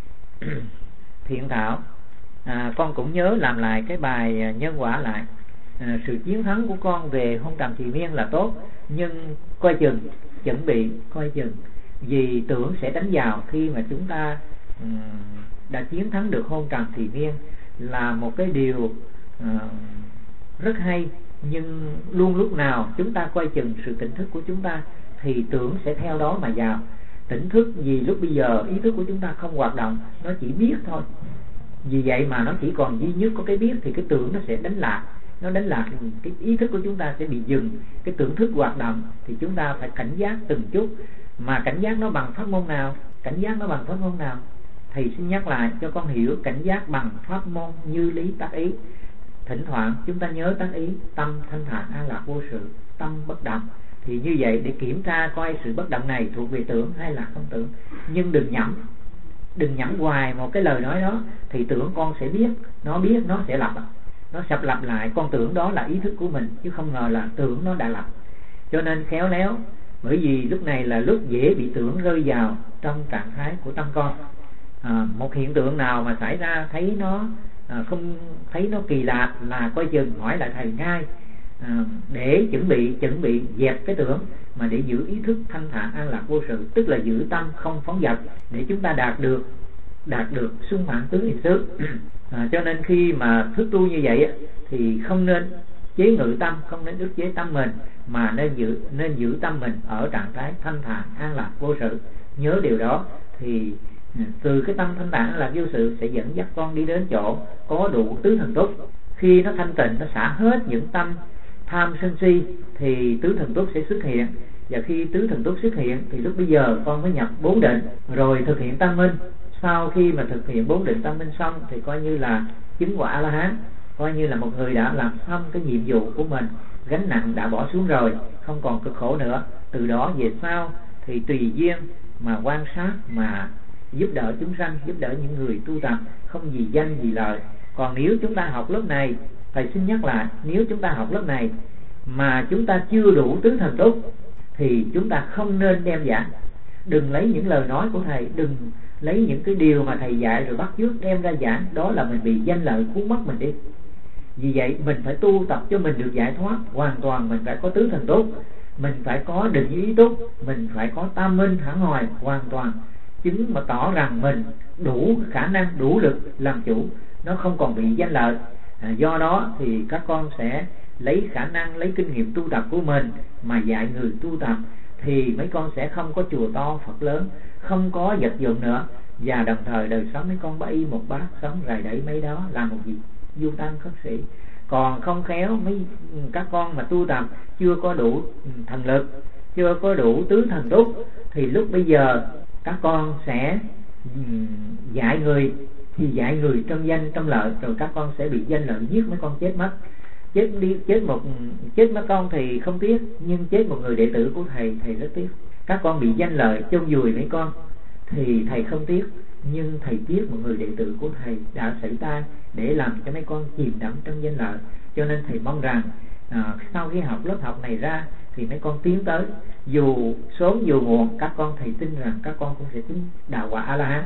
Thiện Thảo, con cũng nhớ làm lại cái bài nhân quả lại. Sự chiến thắng của con về hôn trầm trì miên là tốt, nhưng coi chừng, chuẩn bị coi chừng, vì tưởng sẽ đánh vào khi mà chúng ta đã chiến thắng được hôn trầm trì miên là một cái điều rất hay. Nhưng luôn lúc nào chúng ta coi chừng sự tỉnh thức của chúng ta thì tưởng sẽ theo đó mà vào. Tỉnh thức vì lúc bây giờ ý thức của chúng ta không hoạt động, nó chỉ biết thôi. Vì vậy mà nó chỉ còn duy nhất có cái biết thì cái tưởng nó sẽ đánh lạc. Nó đánh lạc thì cái ý thức của chúng ta sẽ bị dừng. Cái tưởng thức hoạt động thì chúng ta phải cảnh giác từng chút. Mà cảnh giác nó bằng pháp môn nào? Cảnh giác nó bằng pháp môn nào? Thầy xin nhắc lại cho con hiểu. Cảnh giác bằng pháp môn như lý tác ý. Thỉnh thoảng chúng ta nhớ tác ý: tâm thanh thản an lạc vô sự, tâm bất động. Thì như vậy để kiểm tra coi sự bất động này thuộc về tưởng hay là không tưởng. Nhưng đừng nhẩm hoài một cái lời nói đó, thì tưởng con sẽ biết nó sẽ lập. nó sập lặp lại. Con tưởng đó là ý thức của mình, chứ không ngờ là tưởng nó đã lập. Cho nên khéo léo, bởi vì lúc này là lúc dễ bị tưởng rơi vào trong trạng thái của tâm con. Một hiện tượng nào mà xảy ra thấy nó không thấy nó kỳ lạ là coi chừng hỏi lại thầy ngay, để chuẩn bị dẹp cái tưởng, mà để giữ ý thức thanh thản an lạc vô sự, tức là giữ tâm không phóng dật, để chúng ta đạt được sung mãn tứ niệm xứ. Cho nên khi mà thức tu như vậy thì không nên chế ngự tâm, không nên ức chế tâm mình, mà nên giữ tâm mình ở trạng thái thanh thản an lạc vô sự. Nhớ điều đó thì từ cái tâm thanh thản an lạc vô sự sẽ dẫn dắt con đi đến chỗ có đủ tứ thần túc. Khi nó thanh tịnh, nó xả hết những tâm tham sân si thì tứ thần túc sẽ xuất hiện. Và khi tứ thần túc xuất hiện thì lúc bây giờ con mới nhập 4 định, rồi thực hiện tam minh. Sau khi mà thực hiện 4 định tam minh xong thì coi như là chứng quả A-la-hán, coi như là một người đã làm xong cái nhiệm vụ của mình, gánh nặng đã bỏ xuống rồi, không còn cực khổ nữa. Từ đó về sau thì tùy duyên mà quan sát, mà giúp đỡ chúng sanh, giúp đỡ những người tu tập, không vì danh vì lợi. Còn nếu chúng ta học lớp này, thầy xin nhắc lại, nếu chúng ta học lớp này mà chúng ta chưa đủ tứ thần túc thì chúng ta không nên đem giảng. Đừng lấy những lời nói của thầy, đừng lấy những cái điều mà thầy dạy rồi bắt chước đem ra giảng, đó là mình bị danh lợi cuốn mất mình đi. Vì vậy mình phải tu tập cho mình được giải thoát hoàn toàn. Mình phải có tứ thần túc, mình phải có định ý túc, mình phải có tam minh hẳn hoài hoàn toàn, chứng mà tỏ rằng mình đủ khả năng, đủ lực làm chủ, nó không còn bị danh lợi. Do đó thì các con sẽ lấy khả năng, lấy kinh nghiệm tu tập của mình mà dạy người tu tập, thì mấy con sẽ không có chùa to Phật lớn, không có vật dụng nữa, và đồng thời đời sống mấy con bấy một bát sống rải đẩy mấy đó làm một gì du tăng khất sĩ. Còn không khéo mấy các con mà tu tập chưa có đủ thần lực, chưa có đủ tứ thần túc, thì lúc bây giờ các con sẽ dạy người, thì dạy người trong danh trong lợi, rồi các con sẽ bị danh lợi giết mấy con chết mất. Chết mất con thì không tiếc, nhưng chết một người đệ tử của thầy rất tiếc. Các con bị danh lợi chôn vùi mấy con thì thầy không tiếc, nhưng thầy tiếc một người đệ tử của thầy đã xảy tay để làm cho mấy con chìm đắm trong danh lợi. Cho nên thầy mong rằng sau khi học lớp học này ra thì mấy con tiến tới, dù sớm dù muộn, các con thầy tin rằng các con cũng sẽ chứng đạo quả A-la-hán.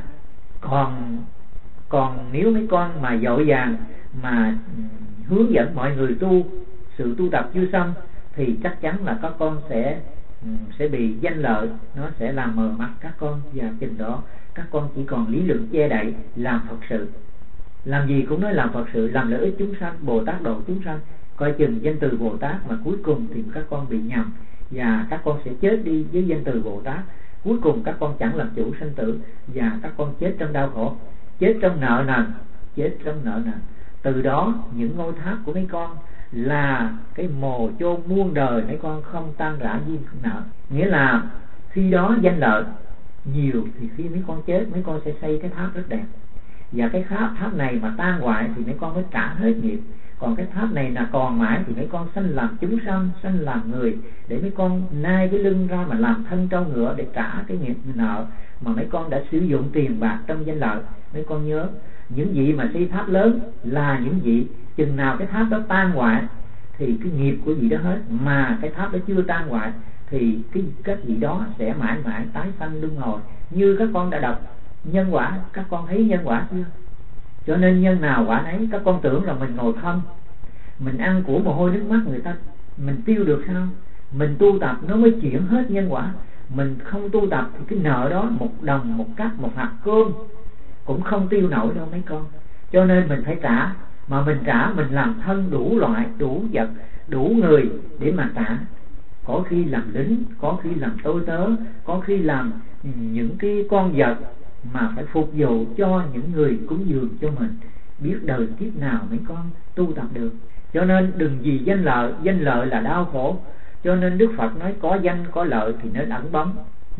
Còn nếu mấy con mà dội vàng mà hướng dẫn mọi người sự tu tập chưa xong thì chắc chắn là các con sẽ bị danh lợi, nó sẽ làm mờ mắt các con, và chừng đó các con chỉ còn lý luận che đậy làm Phật sự. Làm gì cũng nói làm Phật sự, làm lợi ích chúng sanh, Bồ Tát độ chúng sanh, coi chừng danh từ Bồ Tát mà cuối cùng thì các con bị nhầm, và các con sẽ chết đi với danh từ Bồ Tát. Cuối cùng các con chẳng làm chủ sanh tử, và các con chết trong đau khổ, chết trong nợ nần. Từ đó những ngôi tháp của mấy con là cái mồ chôn muôn đời, mấy con không tan rã duyên nợ. Nghĩa là khi đó danh lợi nhiều thì khi mấy con chết, mấy con sẽ xây cái tháp rất đẹp, và cái tháp này mà tan hoại thì mấy con mới trả hết nghiệp. Còn cái tháp này là còn mãi thì mấy con sanh làm chúng sanh, sanh làm người, để mấy con nai cái lưng ra mà làm thân trâu ngựa để trả cái nghiệp nợ mà mấy con đã sử dụng tiền bạc trong danh lợi. Mấy con nhớ, những vị mà xây tháp lớn là những vị chừng nào cái tháp đó tan hoại thì cái nghiệp của vị đó hết, mà cái tháp đó chưa tan hoại thì các vị đó sẽ mãi mãi tái sanh luân hồi. Như các con đã đọc nhân quả, các con thấy nhân quả chưa? Cho nên nhân nào quả nấy. Các con tưởng là mình ngồi không, mình ăn của mồ hôi nước mắt người ta, mình tiêu được sao? Mình tu tập nó mới chuyển hết nhân quả. Mình không tu tập thì cái nợ đó, một đồng, một cắc, một hạt cơm cũng không tiêu nổi đâu mấy con. Cho nên mình phải trả, mà mình trả mình làm thân đủ loại, đủ vật, đủ người để mà trả. Có khi làm lính, có khi làm tôi tớ, có khi làm những cái con vật mà phải phục vụ cho những người cúng dường cho mình. Biết đời kiếp nào mấy con tu tập được. Cho nên đừng vì danh lợi là đau khổ. Cho nên Đức Phật nói có danh có lợi thì nên ẩn bóng.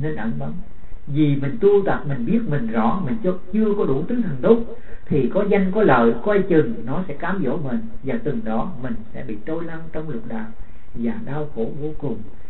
Vì mình tu tập mình biết mình rõ, mình chưa có đủ tứ thần túc thì có danh có lợi, coi chừng nó sẽ cám dỗ mình, và từng đó mình sẽ bị trôi lăn trong lục đạo và đau khổ vô cùng.